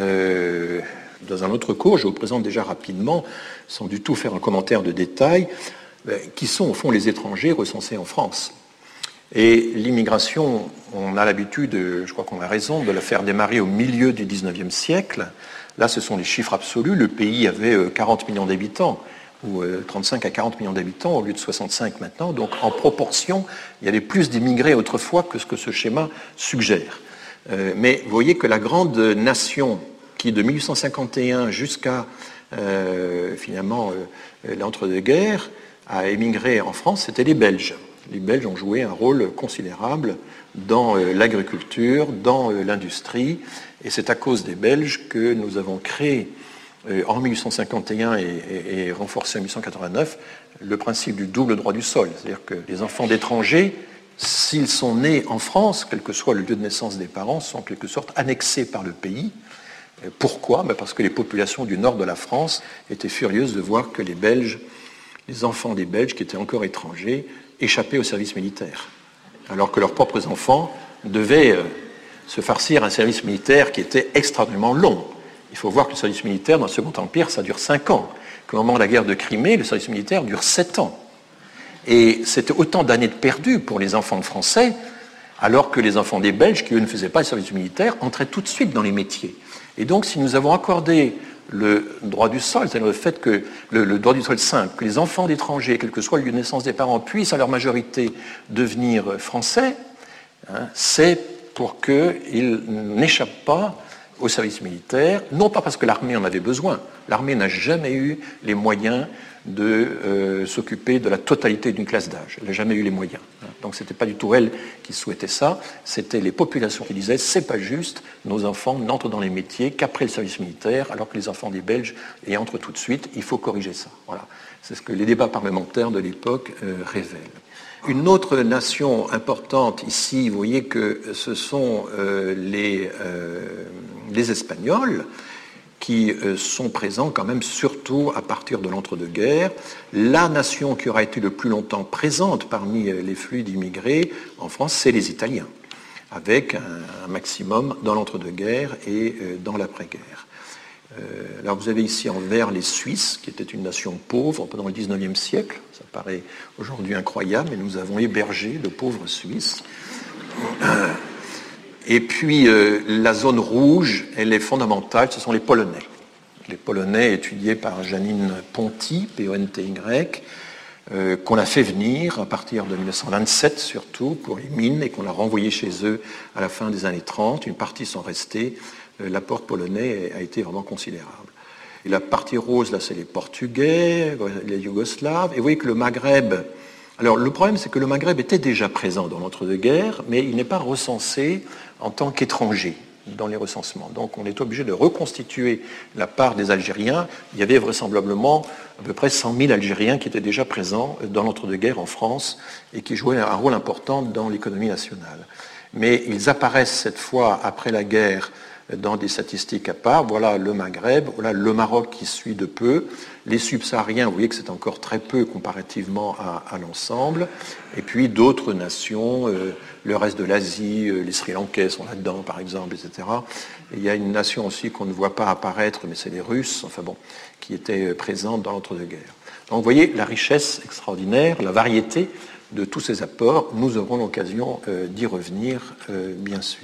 dans un autre cours. Je vous présente déjà rapidement, sans du tout faire un commentaire de détail, qui sont au fond les étrangers recensés en France. Et l'immigration, on a l'habitude, je crois qu'on a raison, de la faire démarrer au milieu du XIXe siècle. Là, ce sont les chiffres absolus. Le pays avait 40 millions d'habitants, ou 35 à 40 millions d'habitants, au lieu de 65 maintenant. Donc, en proportion, il y avait plus d'immigrés autrefois que ce que ce schéma suggère. Mais vous voyez que la grande nation qui, de 1851 jusqu'à, finalement, l'entre-deux-guerres, a émigré en France, c'était les Belges. Les Belges ont joué un rôle considérable dans l'agriculture, dans l'industrie, et c'est à cause des Belges que nous avons créé en 1851 et renforcé en 1889 le principe du double droit du sol. C'est-à-dire que les enfants d'étrangers, s'ils sont nés en France, quel que soit le lieu de naissance des parents, sont en quelque sorte annexés par le pays. Pourquoi ? Parce que les populations du nord de la France étaient furieuses de voir que les enfants des Belges qui étaient encore étrangers, échappaient au service militaire, alors que leurs propres enfants devaient se farcir un service militaire qui était extrêmement long. Il faut voir que le service militaire dans le Second Empire, ça dure 5 ans. Qu'au moment de la guerre de Crimée, le service militaire dure 7 ans. Et c'était autant d'années de perdues pour les enfants de Français, alors que les enfants des Belges, qui eux ne faisaient pas le service militaire, entraient tout de suite dans les métiers. Et donc, si nous avons accordé le droit du sol, c'est-à-dire le fait que le droit du sol simple, que les enfants d'étrangers, quel que soit le lieu de naissance des parents, puissent à leur majorité devenir français, c'est pour qu'ils n'échappent pas au service militaire, non pas parce que l'armée en avait besoin. L'armée n'a jamais eu les moyens de s'occuper de la totalité d'une classe d'âge. Elle n'a jamais eu les moyens. Donc ce n'était pas du tout elle qui souhaitait ça, c'était les populations qui disaient c'est pas juste, nos enfants n'entrent dans les métiers qu'après le service militaire, alors que les enfants des Belges y entrent tout de suite, il faut corriger ça. Voilà. C'est ce que les débats parlementaires de l'époque révèlent. Une autre nation importante ici, vous voyez que ce sont les Espagnols, qui sont présents quand même surtout à partir de l'entre-deux-guerres. La nation qui aura été le plus longtemps présente parmi les flux d'immigrés en France, c'est les Italiens, avec un maximum dans l'entre-deux-guerres et dans l'après-guerre. Alors vous avez ici en vert les Suisses, qui étaient une nation pauvre pendant le XIXe siècle. Ça paraît aujourd'hui incroyable, mais nous avons hébergé de pauvres Suisses. Et puis la zone rouge, elle est fondamentale, ce sont les Polonais. Les Polonais étudiés par Janine Ponty, P-O-N-T-Y, qu'on a fait venir à partir de 1927 surtout pour les mines et qu'on a renvoyés chez eux à la fin des années 30. Une partie sont restés. L'apport polonais a été vraiment considérable. Et la partie rose, là, c'est les Portugais, les Yougoslaves. Et vous voyez que le Maghreb... Alors, le problème, c'est que le Maghreb était déjà présent dans l'entre-deux-guerres, mais il n'est pas recensé en tant qu'étranger dans les recensements. Donc, on est obligé de reconstituer la part des Algériens. Il y avait vraisemblablement à peu près 100 000 Algériens qui étaient déjà présents dans l'entre-deux-guerres en France et qui jouaient un rôle important dans l'économie nationale. Mais ils apparaissent cette fois, après la guerre, dans des statistiques à part. Voilà le Maghreb, voilà le Maroc qui suit de peu. Les subsahariens, vous voyez que c'est encore très peu comparativement à l'ensemble. Et puis d'autres nations, le reste de l'Asie, les Sri Lankais sont là-dedans, par exemple, etc. Et il y a une nation aussi qu'on ne voit pas apparaître, mais c'est les Russes, enfin bon, qui étaient présentes dans l'entre-deux-guerres. Donc vous voyez la richesse extraordinaire, la variété de tous ces apports. Nous aurons l'occasion d'y revenir, bien sûr.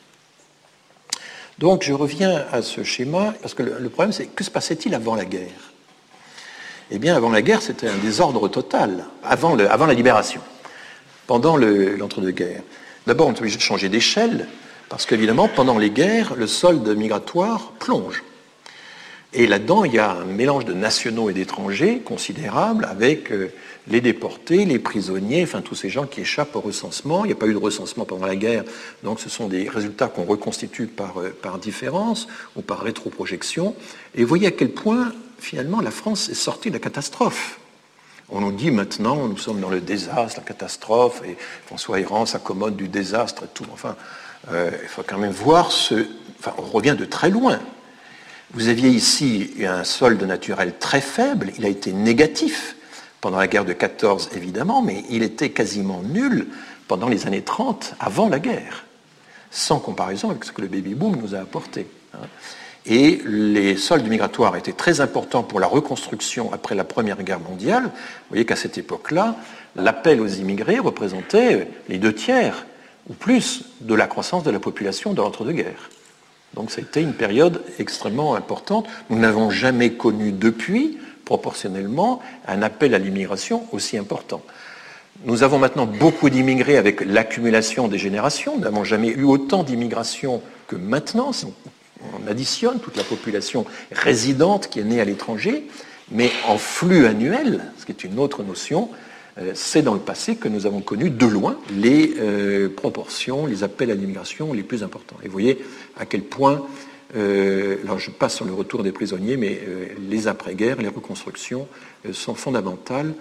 Donc je reviens à ce schéma, parce que le problème c'est que se passait-il avant la guerre ? Eh bien avant la guerre c'était un désordre total, avant la libération, pendant l'entre-deux-guerres. D'abord on est obligé de changer d'échelle, parce qu'évidemment pendant les guerres le solde migratoire plonge. Et là-dedans il y a un mélange de nationaux et d'étrangers considérable avec les déportés, les prisonniers, enfin tous ces gens qui échappent au recensement. Il n'y a pas eu de recensement pendant la guerre, donc ce sont des résultats qu'on reconstitue par différence ou par rétroprojection. Et vous voyez à quel point, finalement, la France est sortie de la catastrophe. On nous dit maintenant, nous sommes dans le désastre, la catastrophe, et François Héran s'accommode du désastre et tout. Enfin, il faut quand même voir Enfin, on revient de très loin. Vous aviez ici un solde naturel très faible, il a été négatif pendant la guerre de 14, évidemment, mais il était quasiment nul pendant les années 30, avant la guerre, sans comparaison avec ce que le baby-boom nous a apporté. Et les soldes migratoires étaient très importants pour la reconstruction après la Première Guerre mondiale. Vous voyez qu'à cette époque-là, l'appel aux immigrés représentait les 2/3 ou plus de la croissance de la population dans l'entre-deux-guerres. Donc c'était une période extrêmement importante. Nous n'avons jamais connu depuis, proportionnellement, un appel à l'immigration aussi important. Nous avons maintenant beaucoup d'immigrés avec l'accumulation des générations. Nous n'avons jamais eu autant d'immigration que maintenant. On additionne toute la population résidente qui est née à l'étranger, mais en flux annuel, ce qui est une autre notion, c'est dans le passé que nous avons connu de loin les proportions, les appels à l'immigration les plus importants. Et vous voyez à quel point, alors je passe sur le retour des prisonniers, mais les après-guerres, les reconstructions sont fondamentales.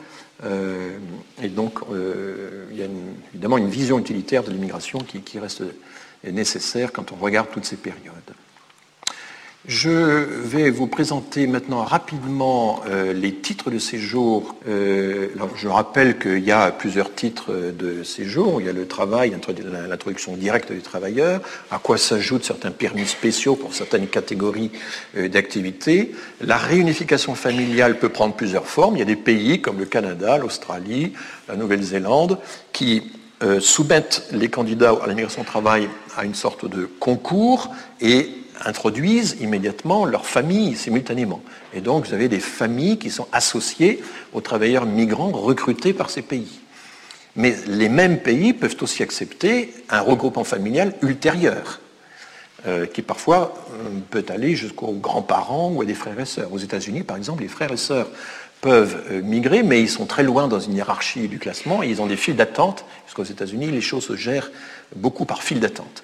Et donc, il y a évidemment une vision utilitaire de l'immigration qui reste nécessaire quand on regarde toutes ces périodes. Je vais vous présenter maintenant rapidement les titres de séjour. Alors je rappelle qu'il y a plusieurs titres de séjour. Il y a le travail, l'introduction directe des travailleurs, à quoi s'ajoutent certains permis spéciaux pour certaines catégories d'activités. La réunification familiale peut prendre plusieurs formes. Il y a des pays comme le Canada, l'Australie, la Nouvelle-Zélande qui soumettent les candidats à l'immigration au travail à une sorte de concours et introduisent immédiatement leurs familles simultanément. Et donc, vous avez des familles qui sont associées aux travailleurs migrants recrutés par ces pays. Mais les mêmes pays peuvent aussi accepter un regroupement familial ultérieur, qui parfois peut aller jusqu'aux grands-parents ou à des frères et sœurs. Aux États-Unis, par exemple, les frères et sœurs peuvent migrer, mais ils sont très loin dans une hiérarchie du classement et ils ont des files d'attente, puisqu'aux États-Unis, les choses se gèrent beaucoup par file d'attente.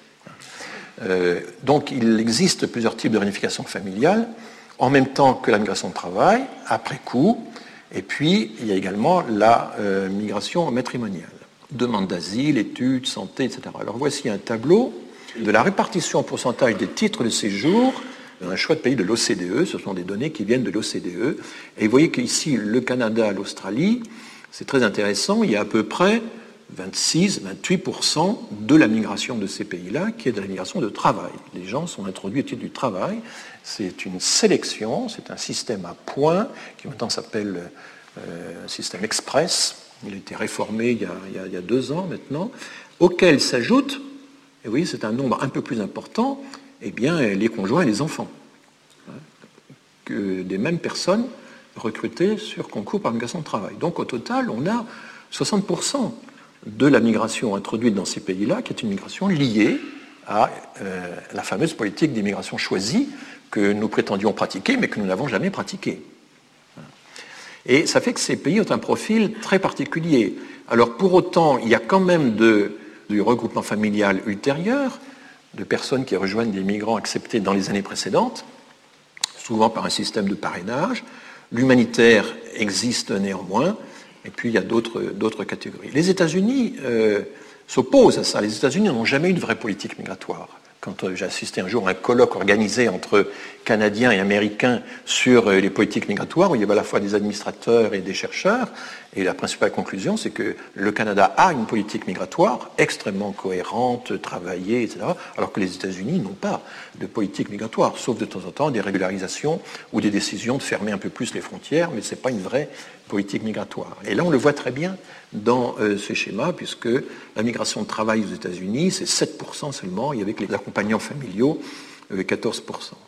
Donc il existe plusieurs types de réunification familiale, en même temps que la migration de travail, après coup, et puis il y a également la migration matrimoniale. Demande d'asile, études, santé, etc. Alors voici un tableau de la répartition en pourcentage des titres de séjour dans un choix de pays de l'OCDE. Ce sont des données qui viennent de l'OCDE. Et vous voyez qu'ici, le Canada, l'Australie, c'est très intéressant, il y a à peu près 26-28% de la migration de ces pays-là, qui est de la migration de travail. Les gens sont introduits au titre du travail. C'est une sélection, c'est un système à points, qui maintenant s'appelle un système express. Il a été réformé il y a 2 ans maintenant, auquel s'ajoute, et vous voyez, c'est un nombre un peu plus important, eh bien, les conjoints et les enfants, que des mêmes personnes recrutées sur concours par migration de travail. Donc au total, on a 60% de la migration introduite dans ces pays-là, qui est une migration liée à la fameuse politique d'immigration choisie que nous prétendions pratiquer, mais que nous n'avons jamais pratiquée. Et ça fait que ces pays ont un profil très particulier. Alors pour autant, il y a quand même du regroupement familial ultérieur, de personnes qui rejoignent des migrants acceptés dans les années précédentes, souvent par un système de parrainage. L'humanitaire existe néanmoins, et puis il y a d'autres catégories. Les États-Unis s'opposent à ça. Les États-Unis n'ont jamais eu de vraie politique migratoire. Quand j'ai assisté un jour à un colloque organisé entre Canadiens et Américains sur les politiques migratoires, où il y avait à la fois des administrateurs et des chercheurs, et la principale conclusion, c'est que le Canada a une politique migratoire extrêmement cohérente, travaillée, etc., alors que les États-Unis n'ont pas de politique migratoire, sauf de temps en temps des régularisations ou des décisions de fermer un peu plus les frontières, mais ce n'est pas une vraie politique migratoire. Et là, on le voit très bien dans ce schéma, puisque la migration de travail aux États-Unis, c'est 7% seulement, et avec les accompagnants familiaux, 14%.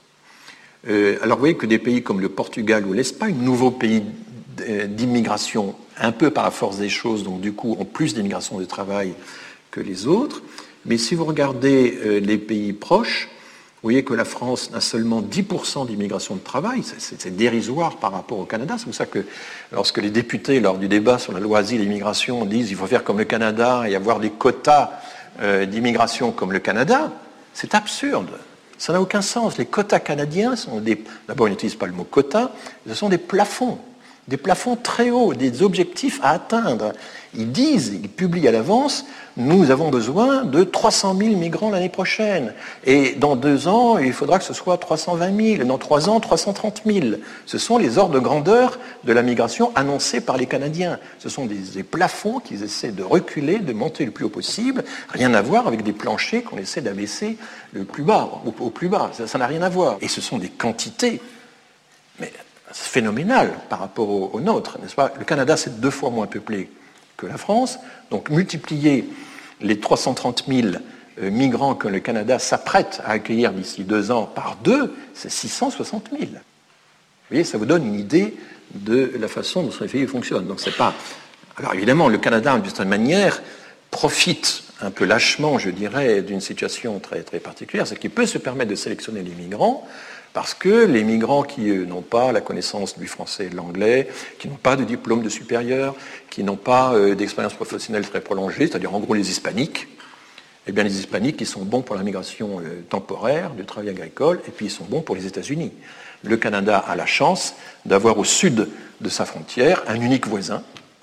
Alors vous voyez que des pays comme le Portugal ou l'Espagne, nouveaux pays d'immigration, un peu par la force des choses, donc du coup ont plus d'immigration de travail que les autres. Mais si vous regardez les pays proches, vous voyez que la France a seulement 10% d'immigration de travail. C'est dérisoire par rapport au Canada. C'est pour ça que lorsque les députés, lors du débat sur la loi asile et immigration, disent qu'il faut faire comme le Canada et avoir des quotas d'immigration comme le Canada, c'est absurde. Ça n'a aucun sens. Les quotas canadiens sont des... D'abord, ils n'utilisent pas le mot quota, ce sont des plafonds très hauts, des objectifs à atteindre. Ils publient à l'avance, nous avons besoin de 300 000 migrants l'année prochaine. Et dans 2 ans, il faudra que ce soit 320 000. Dans 3 ans, 330 000. Ce sont les ordres de grandeur de la migration annoncés par les Canadiens. Ce sont des plafonds qu'ils essaient de reculer, de monter le plus haut possible. Rien à voir avec des planchers qu'on essaie d'abaisser le plus bas, au plus bas. Ça n'a rien à voir. Et ce sont des quantités, mais phénoménales par rapport aux nôtres, n'est-ce pas ? Le Canada, c'est 2 fois moins peuplé que la France. Donc multiplier les 330 000 migrants que le Canada s'apprête à accueillir d'ici 2 ans par 2, c'est 660 000. Vous voyez, ça vous donne une idée de la façon dont ce pays fonctionne. Donc c'est pas... Alors évidemment, le Canada, d'une certaine manière, profite un peu lâchement, je dirais, d'une situation très, très particulière, c'est qu'il peut se permettre de sélectionner les migrants, parce que les migrants qui n'ont pas la connaissance du français et de l'anglais, qui n'ont pas de diplôme de supérieur, qui n'ont pas d'expérience professionnelle très prolongée, c'est-à-dire en gros les hispaniques, eh bien les hispaniques, ils sont bons pour la migration temporaire, du travail agricole, et puis ils sont bons pour les États-Unis. Le Canada a la chance d'avoir au sud de sa frontière un unique voisin,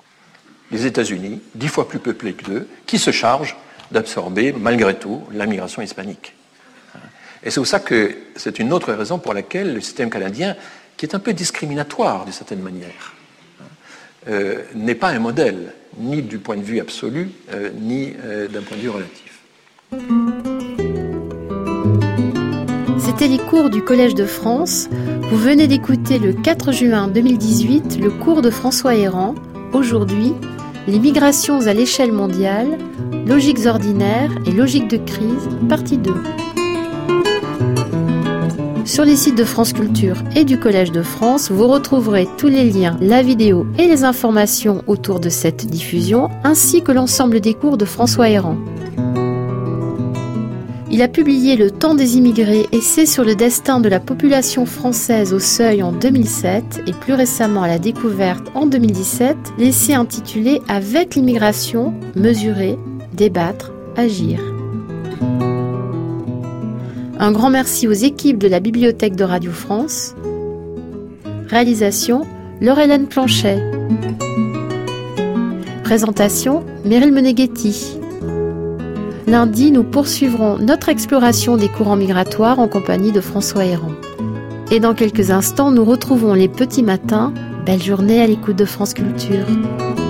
les États-Unis, 10 fois plus peuplés qu'eux, qui se chargent d'absorber, malgré tout, la migration hispanique. Et c'est pour ça que c'est une autre raison pour laquelle le système canadien, qui est un peu discriminatoire d'une certaine manière, n'est pas un modèle, ni du point de vue absolu, ni d'un point de vue relatif.
C'était les cours du Collège de France. Vous venez d'écouter le 4 juin 2018 le cours de François Héran. Aujourd'hui, les migrations à l'échelle mondiale, logiques ordinaires et logiques de crise, partie 2. Sur les sites de France Culture et du Collège de France, vous retrouverez tous les liens, la vidéo et les informations autour de cette diffusion, ainsi que l'ensemble des cours de François Héran. Il a publié Le Temps des immigrés, essai sur le destin de la population française au Seuil en 2007 et plus récemment à la Découverte en 2017, l'essai intitulé Avec l'immigration, mesurer, débattre, agir. Un grand merci aux équipes de la Bibliothèque de Radio France. Réalisation, Laure-Hélène Planchet. Présentation, Meryl Meneghetti. Lundi, nous poursuivrons notre exploration des courants migratoires en compagnie de François Héran. Et dans quelques instants, nous retrouvons les petits matins. Belle journée à l'écoute de France Culture.